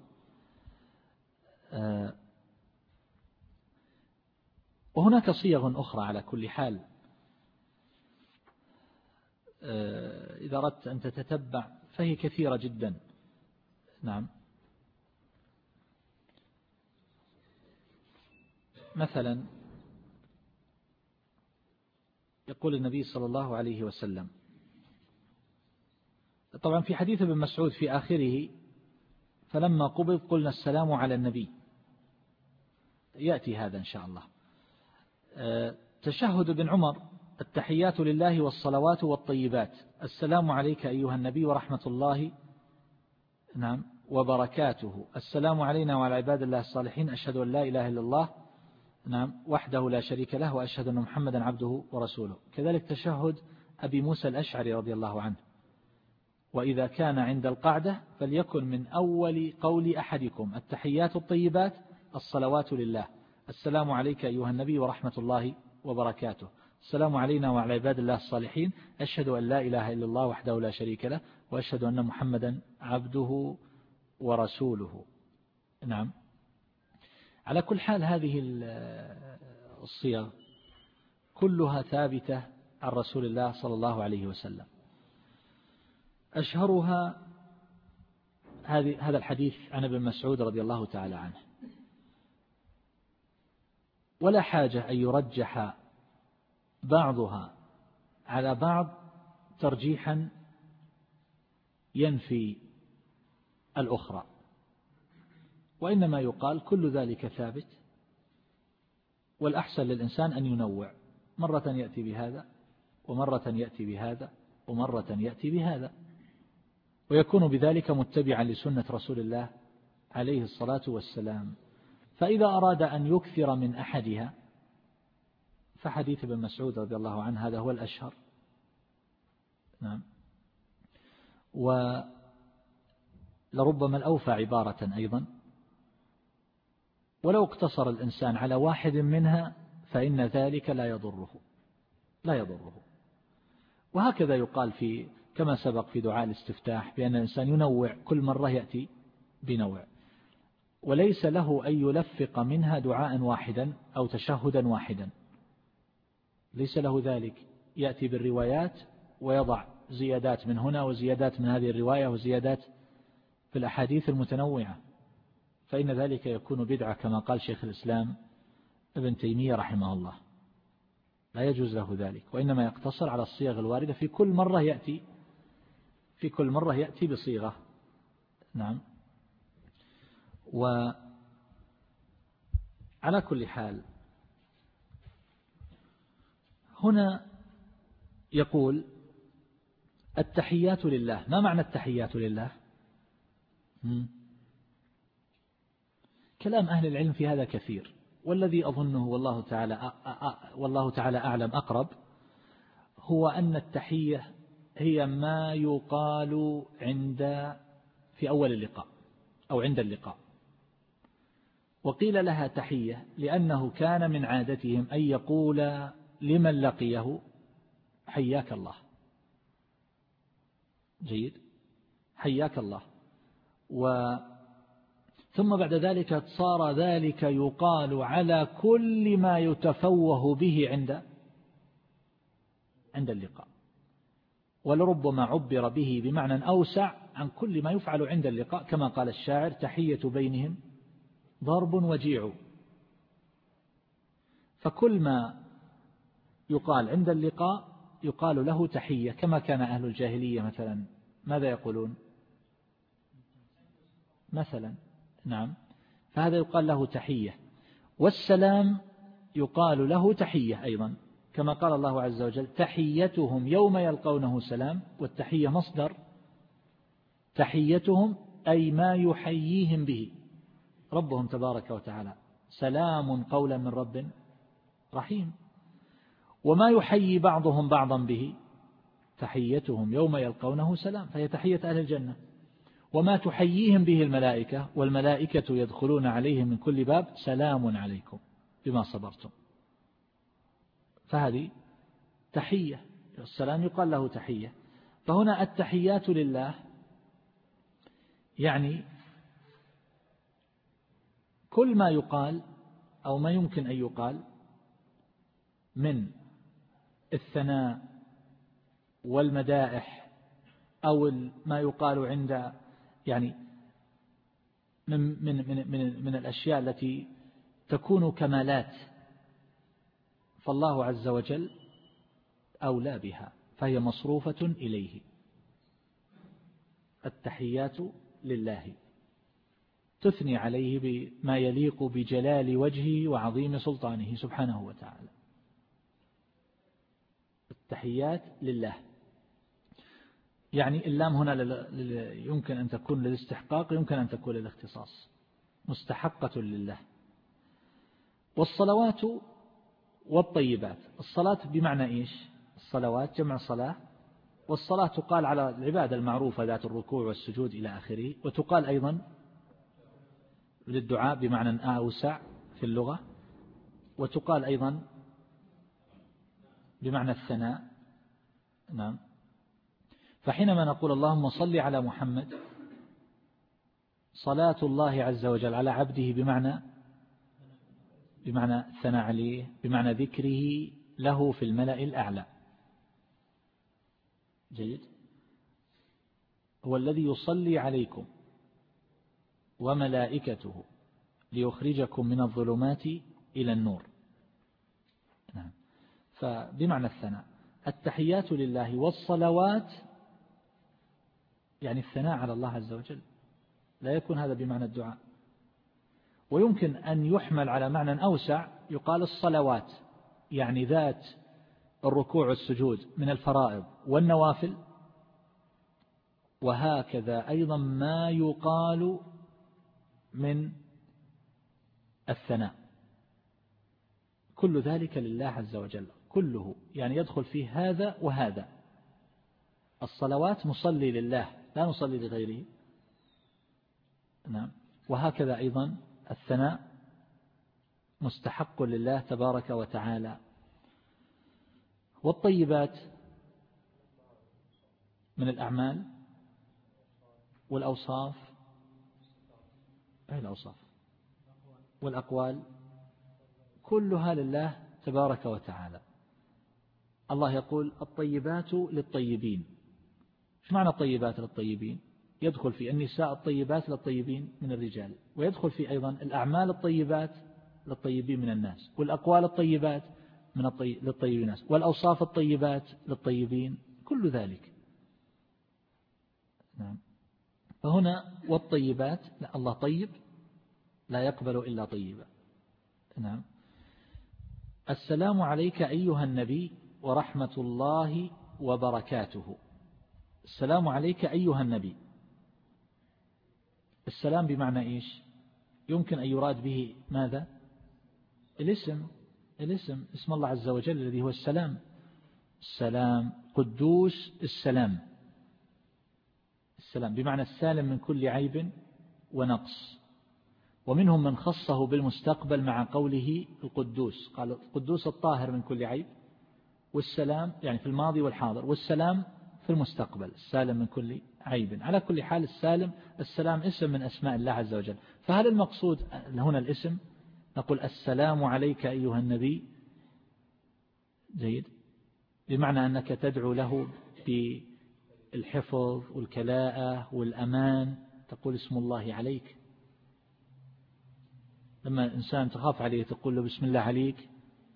وهناك صيغ أخرى على كل حال إذا أردت أن تتتبع فهي كثيرة جدا. نعم، مثلا يقول النبي صلى الله عليه وسلم، طبعا في حديث ابن مسعود في آخره: فلما قبض قلنا السلام على النبي، يأتي هذا إن شاء الله. تشهد ابن عمر: التحيات لله والصلوات والطيبات، السلام عليك أيها النبي ورحمة الله نعم وبركاته، السلام علينا وعلى عباد الله الصالحين، أشهد أن لا إله إلا الله نعم وحده لا شريك له وأشهد أن محمدا عبده ورسوله. كذلك تشهد أبي موسى الأشعري رضي الله عنه: وإذا كان عند القعدة فليكن من أول قول أحدكم التحيات الطيبات الصلوات لله، السلام عليك أيها النبي ورحمة الله وبركاته، السلام علينا وعلى عباد الله الصالحين، أشهد أن لا إله إلا الله وحده لا شريك له وأشهد أن محمدا عبده ورسوله. نعم، على كل حال هذه الصيغ كلها ثابتة عن رسول الله صلى الله عليه وسلم. أشهرها هذا الحديث عن ابن مسعود رضي الله تعالى عنه، ولا حاجة أن يرجح بعضها على بعض ترجيحا ينفي الأخرى، وإنما يقال كل ذلك ثابت، والأحسن للإنسان أن ينوع، مرة يأتي بهذا ومرة يأتي بهذا ومرة يأتي بهذا، ويكون بذلك متبعا لسنة رسول الله عليه الصلاة والسلام. فإذا أراد أن يكثر من أحدها فحديث ابن مسعود رضي الله عنه هذا هو الأشهر. نعم، ولربما الأوفى عبارة أيضا ولو اقتصر الإنسان على واحد منها فإن ذلك لا يضره لا يضره وهكذا يقال في كما سبق في دعاء الاستفتاح بأن الإنسان ينوع كل مرة يأتي بنوع، وليس له أن يلفق منها دعاء واحدا أو تشهدا واحدا، ليس له ذلك، يأتي بالروايات ويضع زيادات من هنا وزيادات من هذه الرواية وزيادات في الأحاديث المتنوعة، فإن ذلك يكون بدعة كما قال شيخ الإسلام ابن تيمية رحمه الله، لا يجوز له ذلك، وإنما يقتصر على الصيغ الواردة في كل مرة يأتي في كل مرة يأتي بصيغة. نعم. وعلى كل حال هنا يقول التحيات لله. ما معنى التحيات لله؟ كلام أهل العلم في هذا كثير، والذي أظنه والله تعالى والله تعالى أعلم أقرب هو أن التحية هي ما يقال عند في أول اللقاء أو عند اللقاء، وقيل لها تحية لأنه كان من عادتهم أن يقول لمن لقيه حياك الله. جيد، حياك الله. و ثم بعد ذلك صار ذلك يقال على كل ما يتفوه به عند عند اللقاء، ولربما عبر به بمعنى أوسع عن كل ما يفعل عند اللقاء، كما قال الشاعر تحية بينهم ضرب وجيع. فكل ما يقال عند اللقاء يقال له تحية، كما كان أهل الجاهلية مثلا ماذا يقولون مثلا؟ نعم، فهذا يقال له تحية. والسلام يقال له تحية أيضا، كما قال الله عز وجل تحيتهم يوم يلقونه سلام، والتحية مصدر تحيتهم أي ما يحييهم به ربهم تبارك وتعالى، سلام قولا من رب رحيم. وما يحيي بعضهم بعضا به تحيتهم يوم يلقونه سلام، فهي تحية أهل الجنة. وما تحييهم به الملائكة، والملائكة يدخلون عليهم من كل باب سلام عليكم بما صبرتم، فهذه تحية، السلام يقال له تحية. فهنا التحيات لله يعني كل ما يقال أو ما يمكن أن يقال من الثناء والمدائح، أو ما يقال عند يعني من من من من, من الأشياء التي تكون كمالات، فالله عز وجل أولى بها، فهي مصروفة إليه. التحيات لله تثني عليه بما يليق بجلال وجهه وعظيم سلطانه سبحانه وتعالى. التحيات لله يعني اللام هنا يمكن أن تكون للاستحقاق، يمكن أن تكون للاختصاص، مستحقة لله. والصلوات والطيبات، الصلاة بمعنى إيش؟ الصلوات جمع صلاة، والصلاة تقال على العبادة المعروفة ذات الركوع والسجود إلى آخره، وتقال أيضا للدعاء بمعنى أوسع في اللغة، وتقال أيضا بمعنى الثناء. نعم. فحينما نقول اللهم صل على محمد، صلاة الله عز وجل على عبده بمعنى بمعنى الثناء عليه، بمعنى ذكره له في الملأ الأعلى. جيد. هو الذي يصلي عليكم وملائكته ليخرجكم من الظلمات إلى النور. نعم. فبمعنى الثناء. التحيات لله والصلوات يعني الثناء على الله عز وجل، لا يكون هذا بمعنى الدعاء. ويمكن أن يحمل على معنى أوسع، يقال الصلوات يعني ذات الركوع والسجود من الفرائض والنوافل، وهكذا أيضا ما يقال من الثناء، كل ذلك لله عز وجل، كله يعني يدخل فيه هذا وهذا. الصلوات نصلي لله لا نصلي لغيره. نعم. وهكذا أيضا الثناء مستحق لله تبارك وتعالى. والطيبات من الأعمال والأوصاف أي الأوصاف والأقوال كلها لله تبارك وتعالى. الله يقول الطيبات للطيبين. ايش معنى الطيبات للطيبين؟ يدخل في النساء الطيبات للطيبين من الرجال، ويدخل في أيضا الأعمال الطيبات للطيبين من الناس، والأقوال الطيبات من الطيب للطيبين الناس، والأوصاف الطيبات للطيبين، كل ذلك. نعم. فهنا والطيبات، لا الله طيب لا يقبل إلا طيبا. نعم. السلام عليك أيها النبي ورحمة الله وبركاته. السلام عليك أيها النبي. السلام بمعنى إيش؟ يمكن أن يراد به ماذا؟ الاسم الاسم اسم الله عز وجل الذي هو السلام. السلام قدوس السلام. السلام بمعنى السالم من كل عيب ونقص. ومنهم من خصه بالمستقبل مع قوله القدوس، قال القدوس الطاهر من كل عيب، والسلام يعني في الماضي والحاضر، والسلام في المستقبل السالم من كل عيب. على كل حال السالم السلام اسم من أسماء الله عز وجل. فهل المقصود هنا الاسم؟ نقول السلام عليك أيها النبي، جيد، بمعنى أنك تدعو له بالحفظ والكلاءة والأمان، تقول اسم الله عليك. لما الإنسان تخاف عليه تقول له بسم الله عليك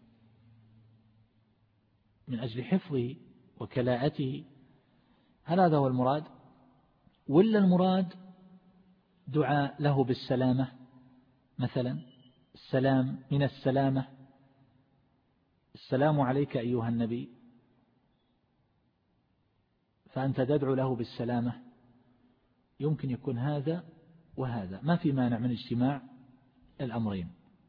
من أجل حفظه وكلاءته. هل هذا هو المراد؟ ولا المراد دعاء له بالسلامة مثلا؟ السلام من السلامة، السلام عليك أيها النبي، فأنت تدعو له بالسلامة. يمكن يكون هذا وهذا، ما في مانع من اجتماع الأمرين.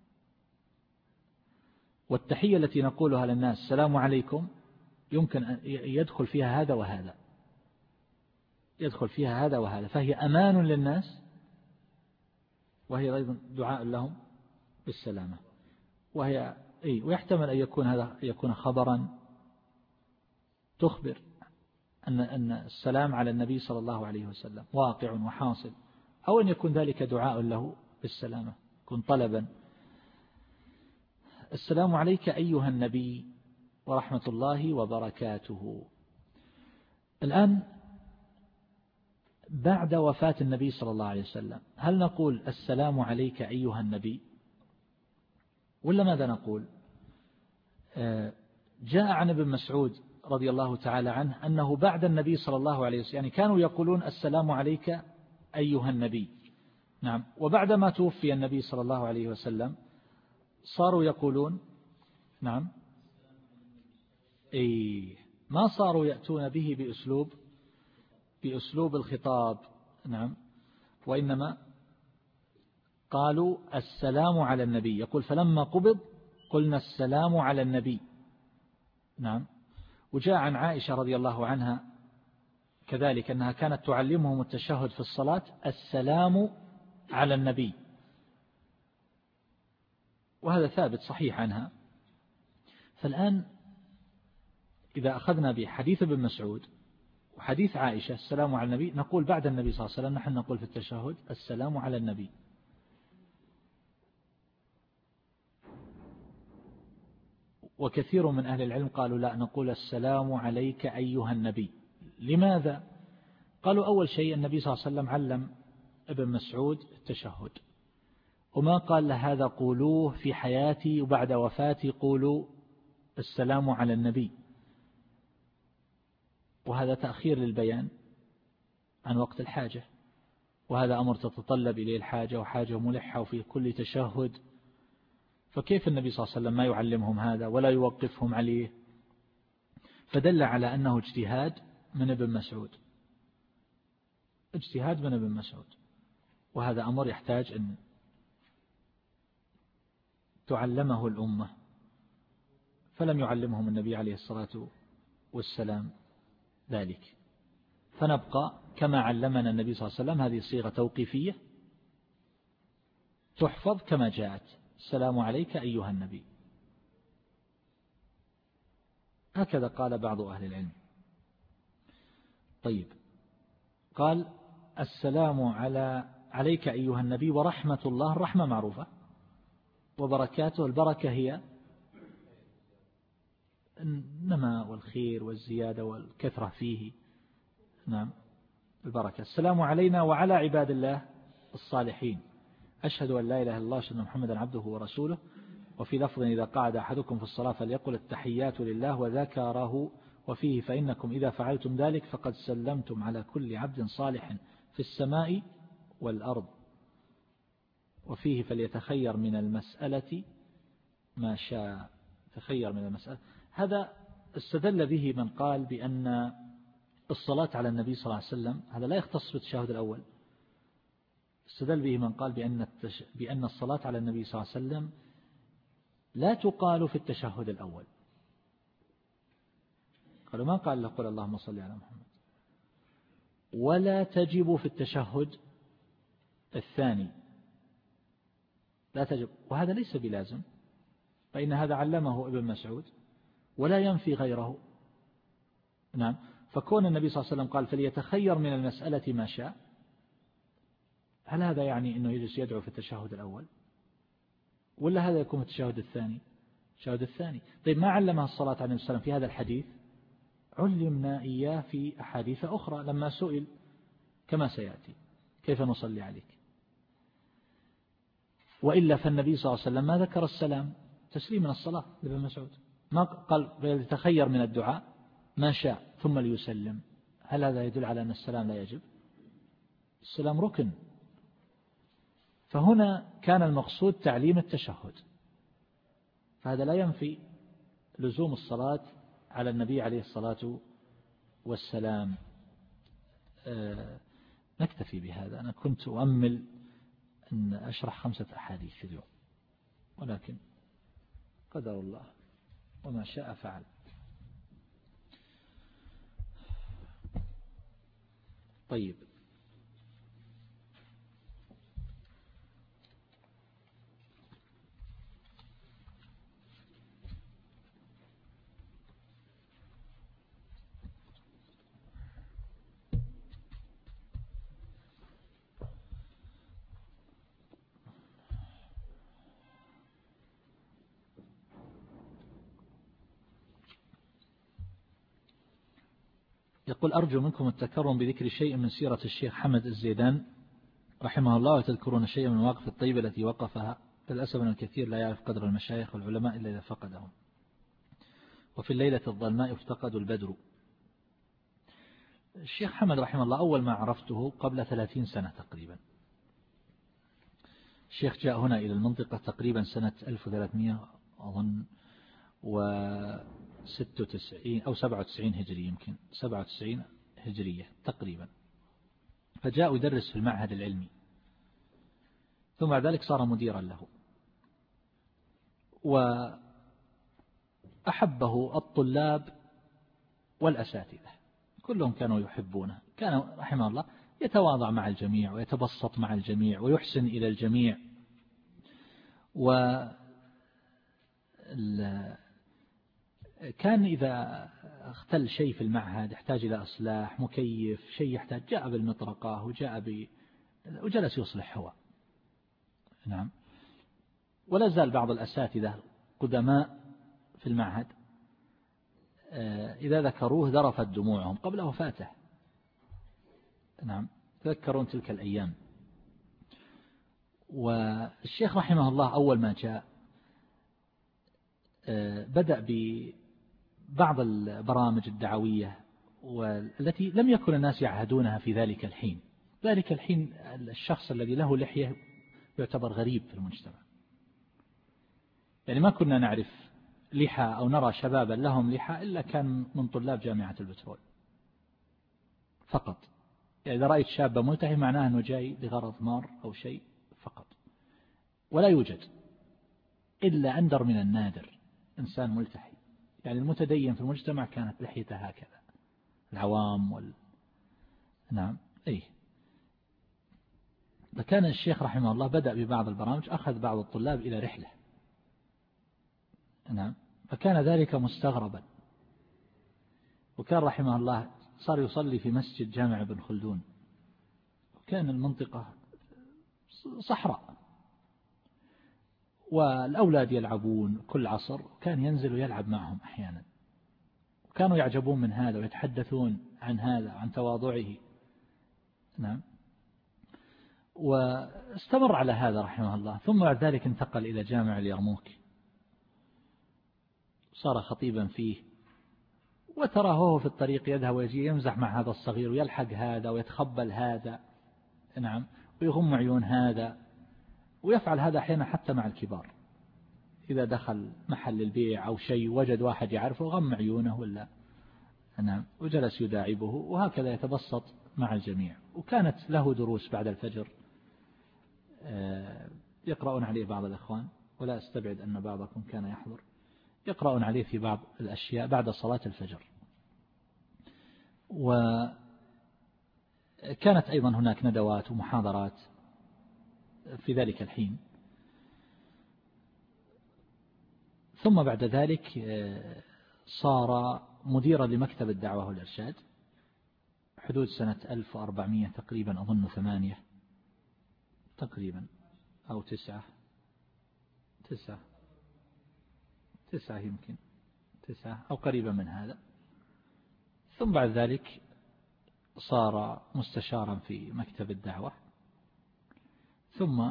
والتحية التي نقولها للناس السلام عليكم يمكن أن يدخل فيها هذا وهذا، يدخل فيها هذا وهذا، فهي أمان للناس وهي أيضا دعاء لهم بالسلامة. وهي أي ويحتمل أن يكون هذا يكون خبرا تخبر أن أن السلام على النبي صلى الله عليه وسلم واقع وحاصل، أو أن يكون ذلك دعاء له بالسلامة، يكون طلبا. السلام عليك أيها النبي ورحمة الله وبركاته. الآن بعد وفاة النبي صلى الله عليه وسلم هل نقول السلام عليك أيها النبي ولا ماذا نقول؟ جاء عن ابن مسعود رضي الله تعالى عنه أنه بعد النبي صلى الله عليه وسلم يعني كانوا يقولون السلام عليك أيها النبي. نعم. وبعدما توفي النبي صلى الله عليه وسلم صاروا يقولون نعم إيه ما صاروا يأتون به بأسلوب بأسلوب الخطاب. نعم. وإنما قالوا السلام على النبي. يقول فلما قبض قلنا السلام على النبي. نعم. وجاء عن عائشة رضي الله عنها كذلك أنها كانت تعلمهم التشهد في الصلاة السلام على النبي، وهذا ثابت صحيح عنها. فالآن إذا أخذنا بحديث ابن مسعود وحديث عائشة السلام على النبي، نقول بعد النبي صلى الله عليه وسلم نحن نقول في التشهد السلام على النبي. وكثير من أهل العلم قالوا لا، نقول السلام عليك أيها النبي. لماذا؟ قالوا أول شيء النبي صلى الله عليه وسلم علم ابن مسعود التشهد، وما قال له هذا قولوه في حياتي وبعد وفاتي قولوا السلام على النبي، وهذا تأخير للبيان عن وقت الحاجة، وهذا أمر تتطلب إليه الحاجة وحاجة ملحة وفي كل تشهد. فكيف النبي صلى الله عليه وسلم ما يعلمهم هذا ولا يوقفهم عليه؟ فدل على أنه اجتهاد من ابن مسعود، اجتهاد من ابن مسعود، وهذا أمر يحتاج أن تعلمه الأمة، فلم يعلمهم النبي عليه الصلاة والسلام ذلك. فنبقى كما علمنا النبي صلى الله عليه وسلم، هذه صيغة توقيفية تحفظ كما جاءت، السلام عليك أيها النبي. هكذا قال بعض أهل العلم. طيب، قال السلام على عليك أيها النبي ورحمة الله، الرحمة معروفة، وبركاته، البركة هي النماء والخير والزيادة والكثرة فيه. نعم، البركة. السلام علينا وعلى عباد الله الصالحين، أشهد أن لا إله إلا الله وأشهد أن محمدا عبده ورسوله. وفي لفظ إذا قعد أحدكم في الصلاة فليقل التحيات لله وذكره، وفيه فإنكم إذا فعلتم ذلك فقد سلمتم على كل عبد صالح في السماء والأرض. وفيه فليتخير من المسألة ما شاء، تخير من المسألة. هذا استدل به من قال بأن الصلاة على النبي صلى الله عليه وسلم هذا لا يختص بالتشهد الأول. استدل به من قال بأن التش... بأن الصلاة على النبي صلى الله عليه وسلم لا تقال في التشهد الأول. قالوا ما قال له قل اللهم صل على محمد، ولا تجب في التشهد الثاني، لا تجب، وهذا ليس بلازم، فإن هذا علمه ابن مسعود ولا ينفي غيره. نعم، فكون النبي صلى الله عليه وسلم قال فليتخير من المسألة ما شاء، هل هذا يعني أنه يجلس يدعو في التشهد الأول، ولا هذا يكون في التشهد الثاني؟ التشهد الثاني. طيب، ما علمها الصلاة على النبي صلى الله عليه وسلم في هذا الحديث؟ علمنا إياه في أحاديث أخرى لما سئل كما سيأتي كيف نصلي عليك. وإلا فالنبي صلى الله عليه وسلم ما ذكر السلام تسليم من الصلاة لابن مسعود، ما قال يتخير من الدعاء ما شاء ثم ليسلم. هل هذا يدل على أن السلام لا يجب؟ السلام ركن. فهنا كان المقصود تعليم التشهد، فهذا لا ينفي لزوم الصلاة على النبي عليه الصلاة والسلام. أه نكتفي بهذا. أنا كنت أؤمل أن أشرح خمسة أحاديث في اليوم، ولكن قدر الله وما شاء فعل. طيب، يقول أرجو منكم التكرم بذكر شيء من سيرة الشيخ حمد الزيدان رحمه الله، وتذكرون شيئا من المواقف الطيبة التي وقفها. للأسف أن الكثير لا يعرف قدر المشايخ والعلماء إلا إذا فقدهم. وفي الليلة الظلماء افتقدوا البدر. الشيخ حمد رحمه الله أول ما عرفته قبل ثلاثين سنة تقريبا. الشيخ جاء هنا إلى المنطقة تقريبا سنة ألف وثلاثمائة أظن وستة وتسعين أو سبعة وتسعين هجرية، يمكن سبعة وتسعين هجرية تقريبا. فجاء يدرس في المعهد العلمي، ثم بعد ذلك صار مديرا له، وأحبه الطلاب والأساتذة كلهم كانوا يحبونه. كان رحمه الله يتواضع مع الجميع ويتبسط مع الجميع ويحسن إلى الجميع. و كان إذا اختل شيء في المعهد يحتاج إلى إصلاح، مكيف شيء يحتاج، جاء بالمطرقة وجاء ب... وجلس يصلح هو. نعم. ولا زال بعض الأساتذة قدماء في المعهد إذا ذكروه ذرفت دموعهم قبل وفاته. نعم، تذكرون تلك الأيام. والشيخ رحمه الله أول ما جاء بدأ ببعض البرامج الدعوية والتي لم يكن الناس يعهدونها في ذلك الحين. ذلك الحين الشخص الذي له لحية يعتبر غريب في المجتمع، يعني ما كنا نعرف لحى أو نرى شبابا لهم لحى إلا كان من طلاب جامعة البترول فقط. يعني إذا رأيت شابا ملتحي معناه أنه جاي لغرض مار أو شيء فقط، ولا يوجد إلا أندر من النادر إنسان ملتحي. يعني المتدين في المجتمع كانت لحيته هكذا، العوام وال... نعم أي. فكان الشيخ رحمه الله بدأ ببعض البرامج، أخذ بعض الطلاب إلى رحلة، نعم، فكان ذلك مستغربا. وكان رحمه الله صار يصلي في مسجد جامع ابن خلدون، وكان المنطقة صحراء، والأولاد يلعبون كل عصر، كان ينزل ويلعب معهم أحيانا، وكانوا يعجبون من هذا ويتحدثون عن هذا عن تواضعه، نعم. واستمر على هذا رحمه الله، ثم بعد ذلك انتقل إلى جامع اليرموك، صار خطيبا فيه، وتراه هو في الطريق يذهب ويجي يمزح مع هذا الصغير ويلحق هذا ويتخبل هذا، نعم، ويغم عيون هذا، ويفعل هذا أحيانا حتى مع الكبار، إذا دخل محل البيع أو شيء وجد واحد يعرفه غم عيونه ولا، نعم، وجلس يداعبه، وهكذا يتبسط مع الجميع. وكانت له دروس بعد الفجر يقرؤون عليه بعض الإخوان، ولا أستبعد أن بعضكم كان يحضر، يقرؤون عليه في بعض الأشياء بعد صلاة الفجر. وكانت أيضا هناك ندوات ومحاضرات في ذلك الحين. ثم بعد ذلك صار مديرا لمكتب الدعوة والإرشاد حدود سنة ألف وأربعمائة تقريبا، أظن ثمانية تقريبا أو تسعة تسعة تسعة يمكن تسعة أو قريبا من هذا. ثم بعد ذلك صار مستشارا في مكتب الدعوة، ثم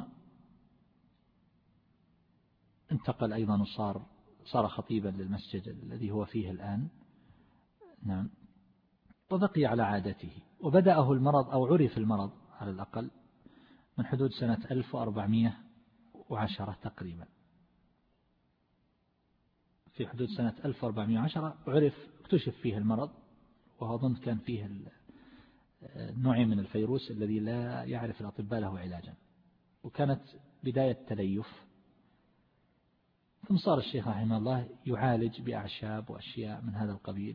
انتقل أيضا وصار صار خطيبا للمسجد الذي هو فيه الآن، نعم. وبقي على عادته، وبدأه المرض أو عرف المرض على الأقل من حدود سنة ألف وأربعمائة وعشرة تقريبا، في حدود سنة ألف وأربعمائة وعشرة عرف اكتشف فيه المرض، وأظن كان فيه نوع من الفيروس الذي لا يعرف الأطباء له علاجا، وكانت بداية تليف. ثم صار الشيخ رحمه الله يعالج بأعشاب وأشياء من هذا القبيل،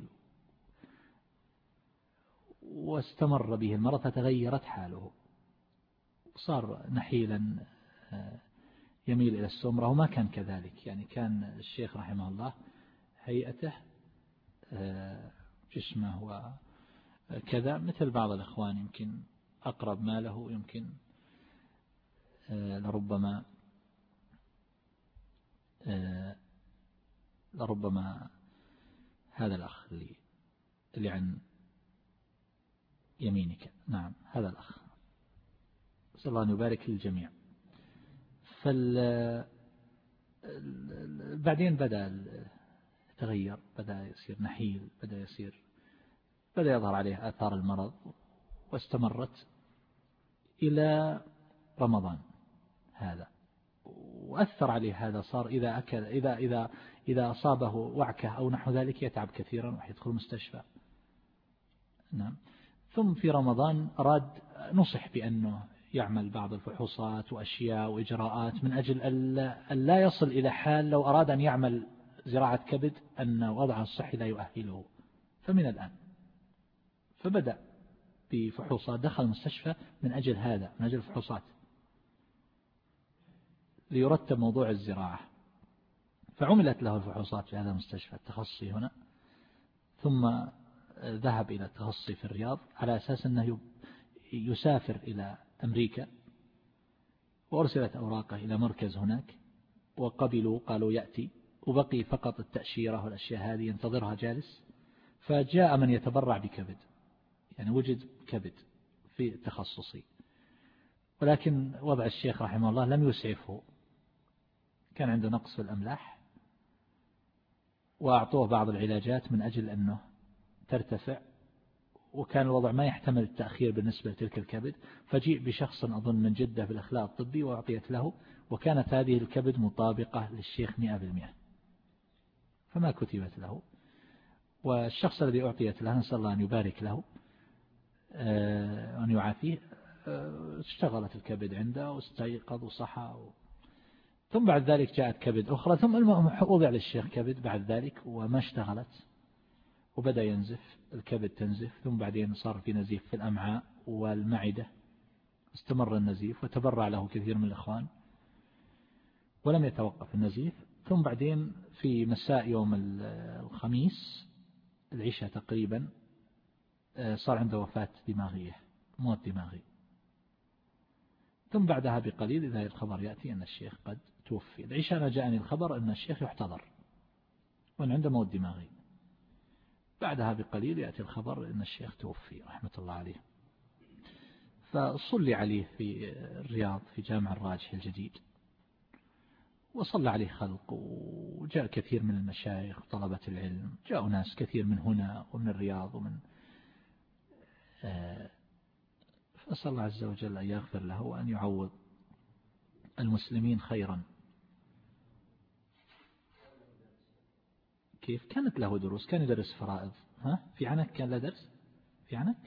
واستمر به المرض فتغيرت حاله، صار نحيلا يميل إلى السمرة، وما كان كذلك. يعني كان الشيخ رحمه الله هيئته جسمه وكذا مثل بعض الإخوان، يمكن أقرب ما له يمكن لربما لربما هذا الأخ اللي اللي عن يمينك، نعم، هذا الأخ، نسأل الله أن يبارك للجميع. فال بعدين بدأ يتغير، بدأ يصير نحيل، بدأ يصير بدأ يظهر عليه آثار المرض، واستمرت إلى رمضان هذا، وأثر عليه هذا. صار إذا أكل إذا إذا إذا أصابه وعكة أو نحو ذلك يتعب كثيرا ويدخل المستشفى، نعم. ثم في رمضان أراد نصح بأنه يعمل بعض الفحوصات وأشياء وإجراءات من أجل أن لا يصل إلى حال لو أراد أن يعمل زراعة كبد أن وضعه الصحي لا يؤهله. فمن الآن فبدأ بفحوصات، دخل المستشفى من أجل هذا، من أجل الفحوصات، ليرتب موضوع الزراعة. فعملت له الفحوصات في هذا المستشفى التخصصي هنا، ثم ذهب إلى التخصصي في الرياض على أساس أنه يسافر إلى أمريكا، وأرسلت أوراقه إلى مركز هناك، وقبلوا قالوا يأتي، وبقي فقط التأشيرة والأشياء هذه ينتظرها جالس. فجاء من يتبرع بكبد، يعني وجد كبد في تخصصي، ولكن وضع الشيخ رحمه الله لم يسعفه، كان عنده نقص في الأملاح، وأعطوه بعض العلاجات من أجل أنه ترتفع، وكان الوضع ما يحتمل التأخير بالنسبة لتلك الكبد. فجيء بشخص أظن من جدة بالإخلاء الطبي وأعطيت له، وكانت هذه الكبد مطابقة للشيخ مئة بالمئة، فما كتبت له. والشخص الذي أعطيت له نسأل الله أن يبارك له وأن يعافيه، اشتغلت الكبد عنده واستيقظ وصحى. ثم بعد ذلك جاءت كبد أخرى، ثم وضع للشيخ كبد بعد ذلك وما اشتغلت، وبدأ ينزف الكبد تنزف، ثم بعدين صار في نزيف في الأمعاء والمعدة، استمر النزيف وتبرع له كثير من الإخوان ولم يتوقف النزيف. ثم بعدين في مساء يوم الخميس العشاء تقريبا صار عنده وفاة دماغية، موت دماغي. ثم بعدها بقليل إذا الخبر يأتي أن الشيخ قد توفي. العشاء أنا جاءني الخبر أن الشيخ يحتضر وأن عنده موت دماغي. بعدها بقليل يأتي الخبر أن الشيخ توفي رحمة الله عليه. فصلي عليه في الرياض في جامع الراجح الجديد، وصلى عليه خلق، وجاء كثير من المشايخ وطلبة العلم، جاءوا ناس كثير من هنا ومن الرياض ومن فأسأل الله عز وجل أن يغفر له وأن يعوض المسلمين خيرا. كيف كانت له دروس؟ كان يدرس فرائض. ها في عنك كان له درس في عنك؟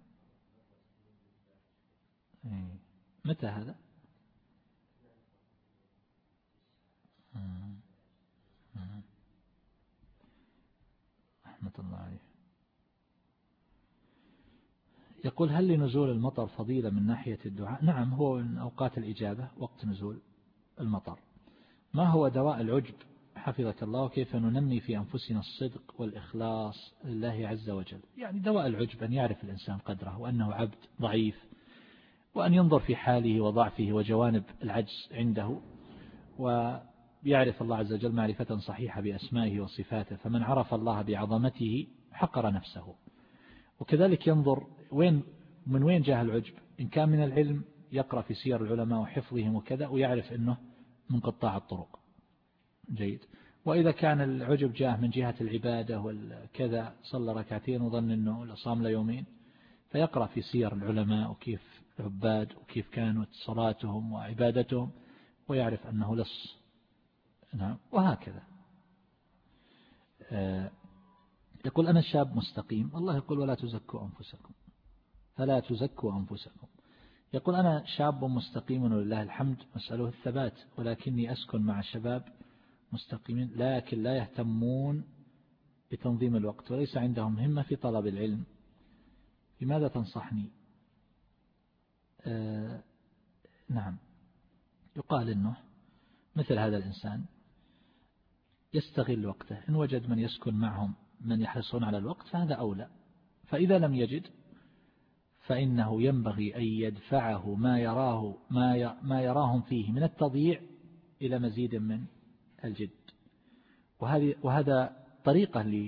متى هذا؟ رحمة الله عليه. يقول هل لنزول المطر فضيلة من ناحية الدعاء؟ نعم، هو من أوقات الإجابة وقت نزول المطر. ما هو دواء العجب حفظك الله، وكيف ننمي في أنفسنا الصدق والإخلاص لله عز وجل؟ يعني دواء العجب أن يعرف الإنسان قدره وأنه عبد ضعيف، وأن ينظر في حاله وضعفه وجوانب العجز عنده، ويعرف الله عز وجل معرفة صحيحة بأسمائه وصفاته، فمن عرف الله بعظمته حقر نفسه. وكذلك ينظر وين من وين جاء العجب، إن كان من العلم يقرأ في سير العلماء وحفظهم وكذا ويعرف أنه من قطاع الطرق جيد. وإذا كان العجب جاء من جهة العبادة والكذا، صلى ركعتين وظن أنه صام له يومين، فيقرأ في سير العلماء وكيف العباد وكيف كانت صلاتهم وعبادتهم ويعرف أنه لص. نعم، وهكذا. يقول أنا شاب مستقيم. الله يقول ولا تزكوا أنفسكم، فلا تزكوا أنفسكم. يقول أنا شاب مستقيم ولله الحمد، مسأله الثبات، ولكني أسكن مع شباب مستقيمين لكن لا يهتمون بتنظيم الوقت وليس عندهم همة في طلب العلم، لماذا تنصحني؟ آه نعم، يقال إنه مثل هذا الإنسان يستغل وقته، إن وجد من يسكن معهم من يحرصون على الوقت فهذا أولى، فإذا لم يجد فإنه ينبغي أن يدفعه ما يراه ما ما يراهم فيه من التضييع إلى مزيد من الجد. وهذه وهذا طريقة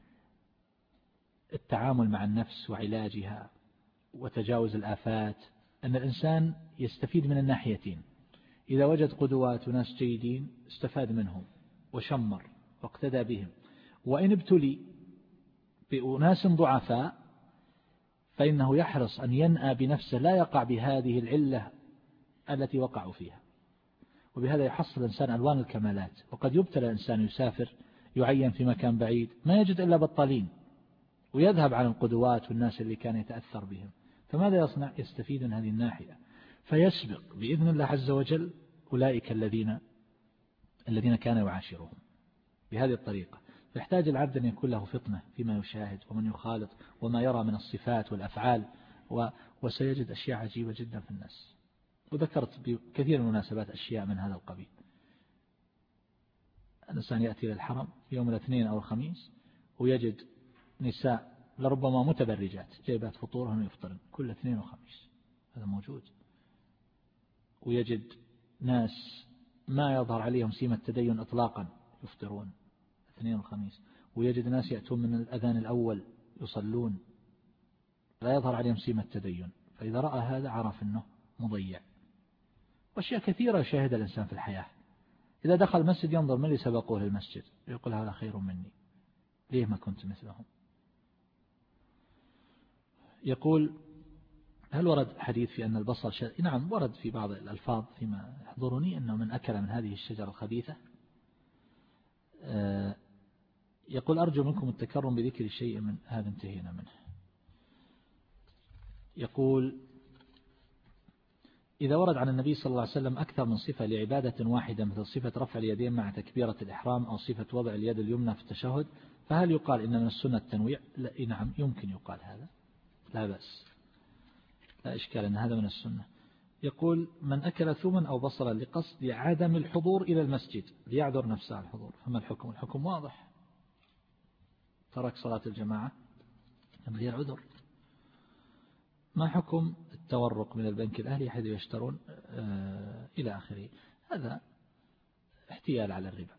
للتعامل مع النفس وعلاجها وتجاوز الآفات، أن الإنسان يستفيد من الناحيتين. إذا وجد قدوات وناس جيدين استفاد منهم وشمر واقتدى بهم، وإن ابتلي بأناس ضعفاء فإنه يحرص أن ينأى بنفسه لا يقع بهذه العلة التي وقعوا فيها، وبهذا يحصل الإنسان ألوان الكمالات. وقد يبتلى الإنسان يسافر يعين في مكان بعيد ما يجد إلا بطالين، ويذهب عن القدوات والناس اللي كان يتأثر بهم، فماذا يصنع؟ يستفيد من هذه الناحية، فيسبق بإذن الله عز وجل أولئك الذين الذين كان يعاشرهم بهذه الطريقة. فيحتاج العبد أن يكون له فطنة فيما يشاهد ومن يخالط وما يرى من الصفات والأفعال، وسيجد أشياء عجيبة جدا في الناس. وذكرت بكثير من المناسبات أشياء من هذا القبيل. الإنسان يأتي للحرم يوم الاثنين أو الخميس ويجد نساء لربما متبرجات جايبات فطورهن ويفطرن كل اثنين وخميس، هذا موجود. ويجد ناس ما يظهر عليهم سيمة التدين إطلاقا يفطرون اثنين وخميس، ويجد ناس يأتون من الأذان الأول يصلون لا يظهر عليهم سيمة التدين، فإذا رأى هذا عرف أنه مضيع. وأشياء كثيرة يشاهد الإنسان في الحياة، إذا دخل المسجد ينظر من اللي سبقوه للمسجد يقول هذا خير مني، ليه ما كنت مثلهم؟ يقول هل ورد حديث في أن البصل شد؟ نعم ورد في بعض الألفاظ فيما يحضرني أنه من أكل من هذه الشجرة الخبيثة. يقول أرجو منكم التكرم بذكر شيء من هذا انتهينا منه. يقول إذا ورد عن النبي صلى الله عليه وسلم أكثر من صفة لعبادة واحدة مثل صفة رفع اليدين مع تكبيرة الإحرام أو صفة وضع اليد اليمنى في التشهد، فهل يقال إن من السنة التنويع؟ لا نعم يمكن يقال هذا، لا بأس، لا إشكال أن هذا من السنة. يقول من أكل ثوما أو بصلا لقصد عدم الحضور إلى المسجد ليعذر نفسه الحضور، فما الحكم؟ الحكم واضح، ترك صلاة الجماعة من غير عذر. ما حكم التورق من البنك الأهلي حيث يشترون آه إلى آخره؟ هذا احتيال على الربا.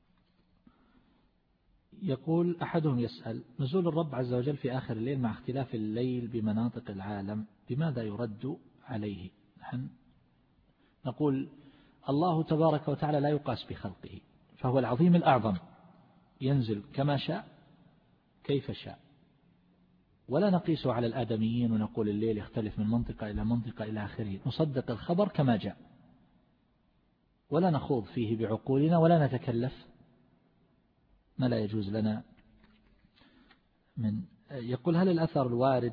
يقول أحدهم يسأل نزول الرب عز وجل في آخر الليل مع اختلاف الليل بمناطق العالم بماذا يرد عليه؟ نحن نقول الله تبارك وتعالى لا يقاس بخلقه، فهو العظيم الأعظم ينزل كما شاء كيف شاء، ولا نقيس على الآدميين ونقول الليل يختلف من منطقة إلى منطقة إلى آخره. نصدق الخبر كما جاء ولا نخوض فيه بعقولنا ولا نتكلف ما لا يجوز لنا من. يقول هل الأثر الوارد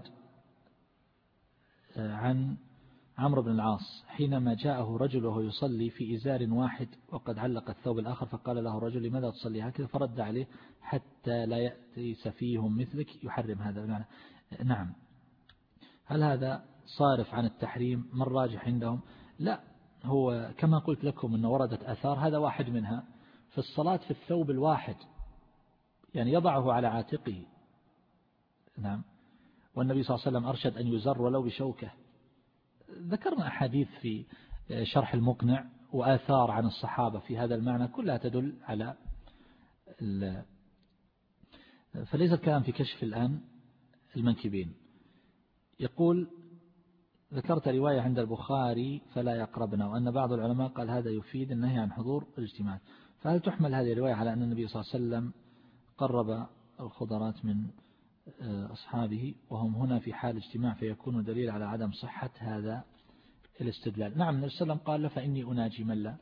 عن عمرو بن العاص حينما جاءه رجل وهو يصلي في إزار واحد وقد علق الثوب الآخر فقال له الرجل لماذا تصلي هكذا؟ فرد عليه حتى لا يأتي سفيه مثلك يحرم هذا المعنى. نعم. هل هذا صارف عن التحريم؟ من راجح عندهم؟ لا، هو كما قلت لكم أنه وردت أثار، هذا واحد منها في الصلاة في الثوب الواحد، يعني يضعه على عاتقه. نعم. والنبي صلى الله عليه وسلم أرشد أن يزر ولو بشوكة. ذكرنا أحاديث في شرح المقنع وآثار عن الصحابة في هذا المعنى كلها تدل على ال... فليس الكلام في كشف الآن المنكبين. يقول ذكرت رواية عند البخاري فلا يقربنا، وأن بعض العلماء قال هذا يفيد النهي عن حضور الاجتماع، فهل تحمل هذه الرواية على أن النبي صلى الله عليه وسلم قرب الخضرات من أصحابه وهم هنا في حال اجتماع فيكون دليل على عدم صحة هذا الاستدلال؟ نعم، النبي صلى الله عليه وسلم قال فإني أناجي من لا.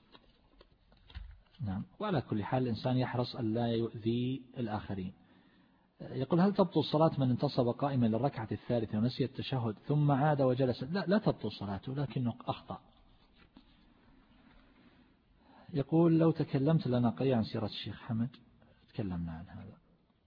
نعم. وعلى كل حال الإنسان يحرص أن لا يؤذي الآخرين. يقول هل تبطل صلاة من انتصب قائما للركعة الثالثة ونسي التشهد ثم عاد وجلس؟ لا، لا تبطل صلاته لكنه أخطأ. يقول لو تكلمت لنا قليلا عن سيرة الشيخ حمد. تكلمنا عن هذا.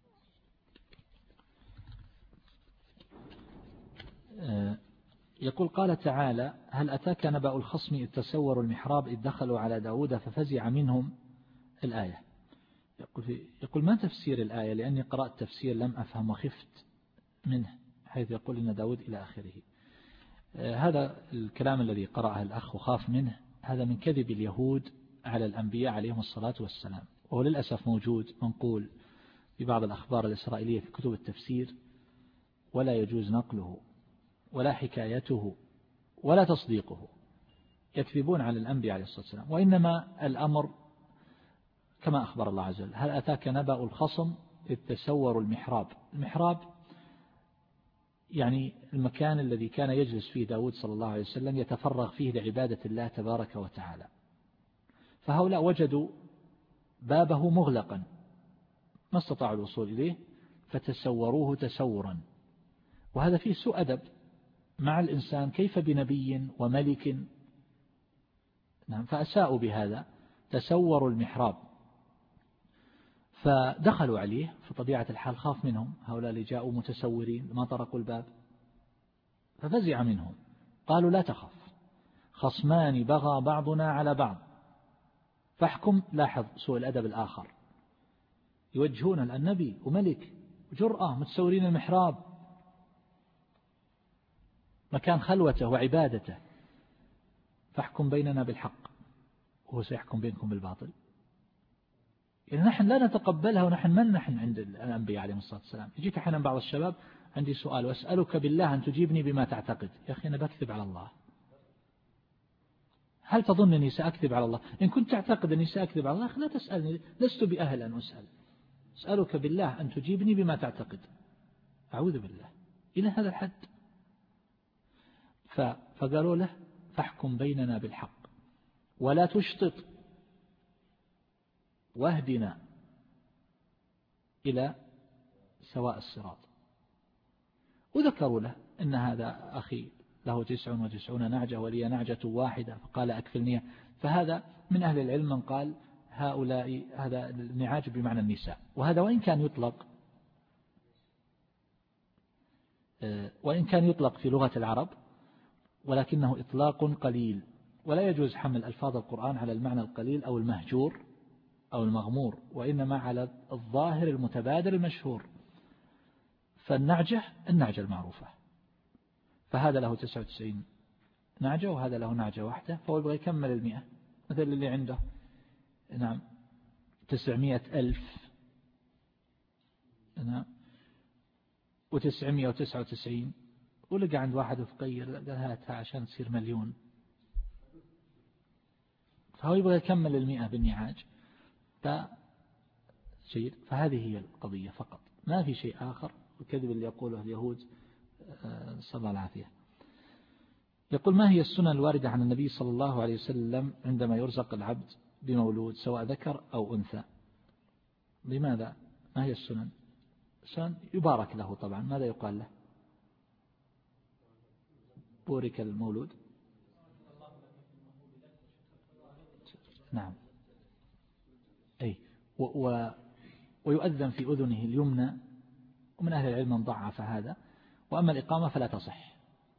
يقول قال تعالى هل أتاك نبأ الخصم إذ تسوروا المحراب إذ دخلوا على داود ففزع منهم الآية. يقول, في يقول ما تفسير الآية؟ لأني قرأت تفسير لم أفهم وخفت منه حيث يقول إن داود إلى آخره. هذا الكلام الذي قرأه الأخ وخاف منه هذا من كذب اليهود على الأنبياء عليهم الصلاة والسلام، وهو للأسف موجود منقول في بعض الأخبار الإسرائيلية في كتب التفسير، ولا يجوز نقله ولا حكايته ولا تصديقه. يكذبون على الأنبياء عليه الصلاة والسلام، وإنما الأمر كما أخبر الله عز وجل هل أتاك نبأ الخصم إذ تسوروا المحراب. المحراب يعني المكان الذي كان يجلس فيه داود صلى الله عليه وسلم يتفرغ فيه لعبادة الله تبارك وتعالى، فهؤلاء وجدوا بابه مغلقا ما استطاعوا الوصول إليه فتسوروه تسورا، وهذا فيه سوء أدب مع الإنسان، كيف بنبي وملك. نعم. فأساءوا بهذا، تسوروا المحراب، فدخلوا عليه فطبيعة الحال خاف منهم هؤلاء اللي جاءوا متسورين ما طرقوا الباب، ففزع منهم. قالوا لا تخف خصمان بغى بعضنا على بعض فاحكم. لاحظ سوء الأدب الآخر، يوجهون النبي وملك وجرأة متسورين المحراب مكان خلوته وعبادته، فاحكم بيننا بالحق وهو سيحكم بينكم بالباطل. يعني نحن لا نتقبلها، ونحن من نحن عند الأنبياء عليهم الصلاة والسلام. يجيك أحيانا بعض الشباب عندي سؤال وأسألك بالله أن تجيبني بما تعتقد. يا أخي أنا بكذب على الله، هل تظن أني سأكذب على الله؟ إن كنت تعتقد أني سأكذب على الله لا تسألني، لست بأهل أن أسأل. أسألك بالله أن تجيبني بما تعتقد. أعوذ بالله إلى هذا الحد. فقالوا له فاحكم بيننا بالحق ولا تشطط واهدنا إلى سواء الصراط. وذكروا له إن هذا أخي له تسع وتسعون نعجة ولي نعجة واحدة فقال أكفلني. فهذا من أهل العلم من قال هؤلاء هذا النعاج بمعنى النساء، وهذا وإن كان يطلق وإن كان يطلق في لغة العرب ولكنه إطلاق قليل، ولا يجوز حمل ألفاظ القرآن على المعنى القليل أو المهجور أو المغمور، وإنما على الظاهر المتبادر المشهور. فالنعجة النعجة المعروفة، فهذا له تسعة وتسعين نعجة وهذا له نعجة واحدة، فهو يبغى يكمل المئة، مثل اللي عنده نعم تسعمائة ألف نعم وتسعمائة وتسعة وتسعين، ولقى عند واحد فقير قال هاتها عشان تصير مليون، فهو يبغى يكمل المئة بالنعاج. فشيء فهذه هي القضية فقط، ما في شيء آخر. الكذب اللي يقوله اليهود صلى الله العافية. يقول: ما هي السنن الواردة عن النبي صلى الله عليه وسلم عندما يرزق العبد بمولود سواء ذكر أو أنثى؟ لماذا؟ ما هي السنن؟ السنن يبارك له طبعا. ماذا يقال له؟ بورك المولود. نعم أي و و ويؤذن في أذنه اليمنى، ومن أهل العلم من ضعف هذا. وأما الإقامة فلا تصح.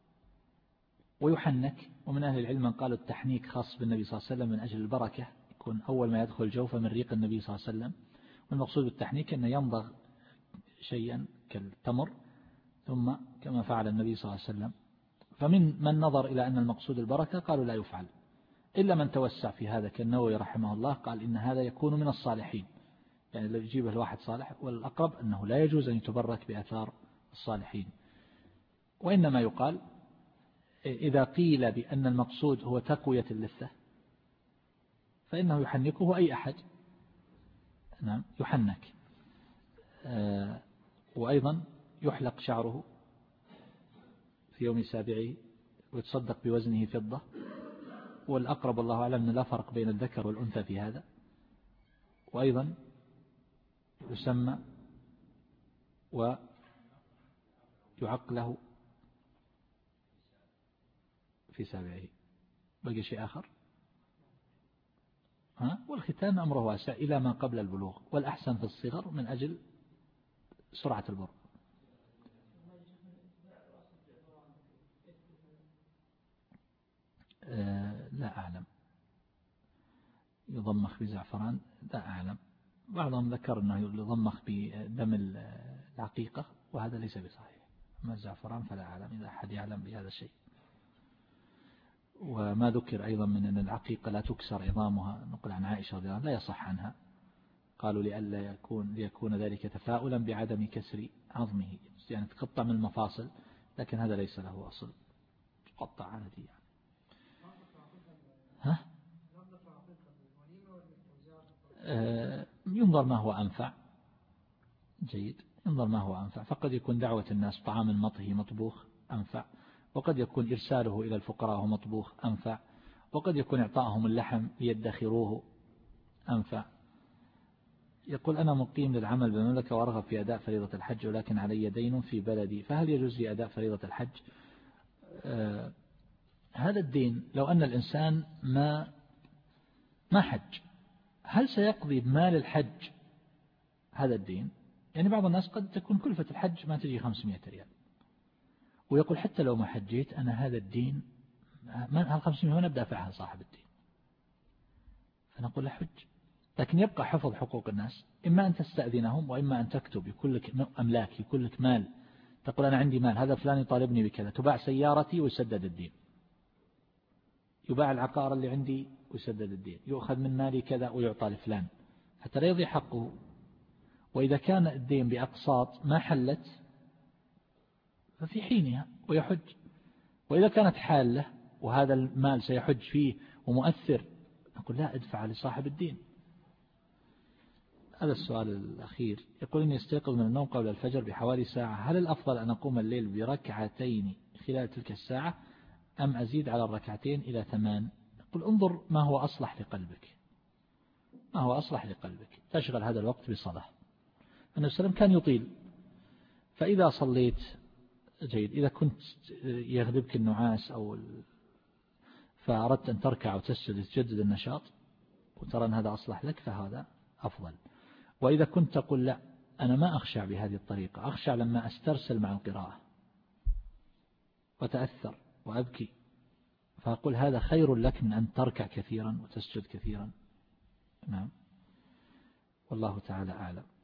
ويحنك، ومن أهل العلم من قالوا التحنيك خاص بالنبي صلى الله عليه وسلم من أجل البركة، يكون أول ما يدخل جوفه من ريق النبي صلى الله عليه وسلم. والمقصود بالتحنيك أنه يمضغ شيئا كالتمر ثم كما فعل النبي صلى الله عليه وسلم. فمن من نظر إلى أن المقصود البركة قالوا لا يفعل، إلا من توسع في هذا كالنووي رحمه الله، قال إن هذا يكون من الصالحين، يعني لو يجيبه الواحد صالح. والأقرب أنه لا يجوز أن يتبرك بأثار الصالحين، وإنما يقال إذا قيل بأن المقصود هو تقوية اللثة فإنه يحنكه أي أحد. نعم يحنك. آه وأيضا يحلق شعره في يوم سابعه ويتصدق بوزنه فضة. والأقرب الله أعلم أن لا فرق بين الذكر والأنثى في هذا. وأيضا يسمى ويعق له في سابعه. بقي شيء آخر؟ ها؟ والختان أمره واسع إلى ما قبل البلوغ، والأحسن في الصغر من أجل سرعة البر. أه لا أعلم. يضمخ بزعفران لا أعلم. بعضهم ذكر أنه يضمخ بدم العقيقة وهذا ليس بصحيح. أما الزعفران فلا أعلم، إذا أحد يعلم بهذا الشيء. وما ذكر أيضا من أن العقيقة لا تكسر عظامها، نقل عن عائشة رضي الله عنها لا يصح عنها، قالوا لئلا يكون ليكون ذلك تفاؤلا بعدم كسر عظمه، يعني تقطع من المفاصل، لكن هذا ليس له أصل، تقطع عادي يعني. ها؟ آه ينظر ما هو أنفع. جيد، ينظر ما هو أنفع. فقد يكون دعوة الناس طعام المطهي مطبوخ أنفع، وقد يكون إرساله إلى الفقراء ومطبوخ أنفع، وقد يكون إعطائهم اللحم ليدخروه أنفع. يقول: أنا مقيم للعمل بالمملكة وأرغب في أداء فريضة الحج، ولكن علي دين في بلدي، فهل يجوز لي أداء فريضة الحج؟ آه هذا الدين لو أن الإنسان ما ما حج، هل سيقضي بمال الحج هذا الدين؟ يعني بعض الناس قد تكون كلفة الحج ما تجي خمسمائة ريال، ويقول حتى لو ما حجيت أنا هذا الدين ما هالخمسمائة هنا بدافعها صاحب الدين. فنقول له حج، لكن يبقى حفظ حقوق الناس. إما أن تستأذنهم، وإما أن تكتب يكون لك أملاك، يكون لك مال، تقول أنا عندي مال، هذا فلان يطالبني بكذا، تباع سيارتي ويسدد الدين، يباع العقار اللي عندي ويسدد الدين، يؤخذ من مالي كذا ويعطى لفلان حتى لا يضيع حقه. وإذا كان الدين بأقساط ما حلت ففي حينها ويحج. وإذا كانت حالة وهذا المال سيحج فيه ومؤثر، نقول لا، ادفع لصاحب الدين. هذا السؤال الأخير. يقول: إني استيقظ من النوم قبل الفجر بحوالي ساعة، هل الأفضل أن أقوم الليل بركعتين خلال تلك الساعة أم أزيد على الركعتين إلى ثمان؟ يقول: انظر ما هو أصلح لقلبك، ما هو أصلح لقلبك، تشغل هذا الوقت بصلاة. النبي صلى الله عليه وسلم كان يطيل، فإذا صليت جيد. إذا كنت يغلبك النعاس أو فأردت أن تركع وتسجد تجدد النشاط وترى أن هذا أصلح لك فهذا أفضل. وإذا كنت تقول لا، أنا ما أخشع بهذه الطريقة، أخشع لما أسترسل مع القراءة وتأثر وأبكي فأقول هذا خير لك من أن تركع كثيرا وتسجد كثيرا. نعم، والله تعالى أعلم.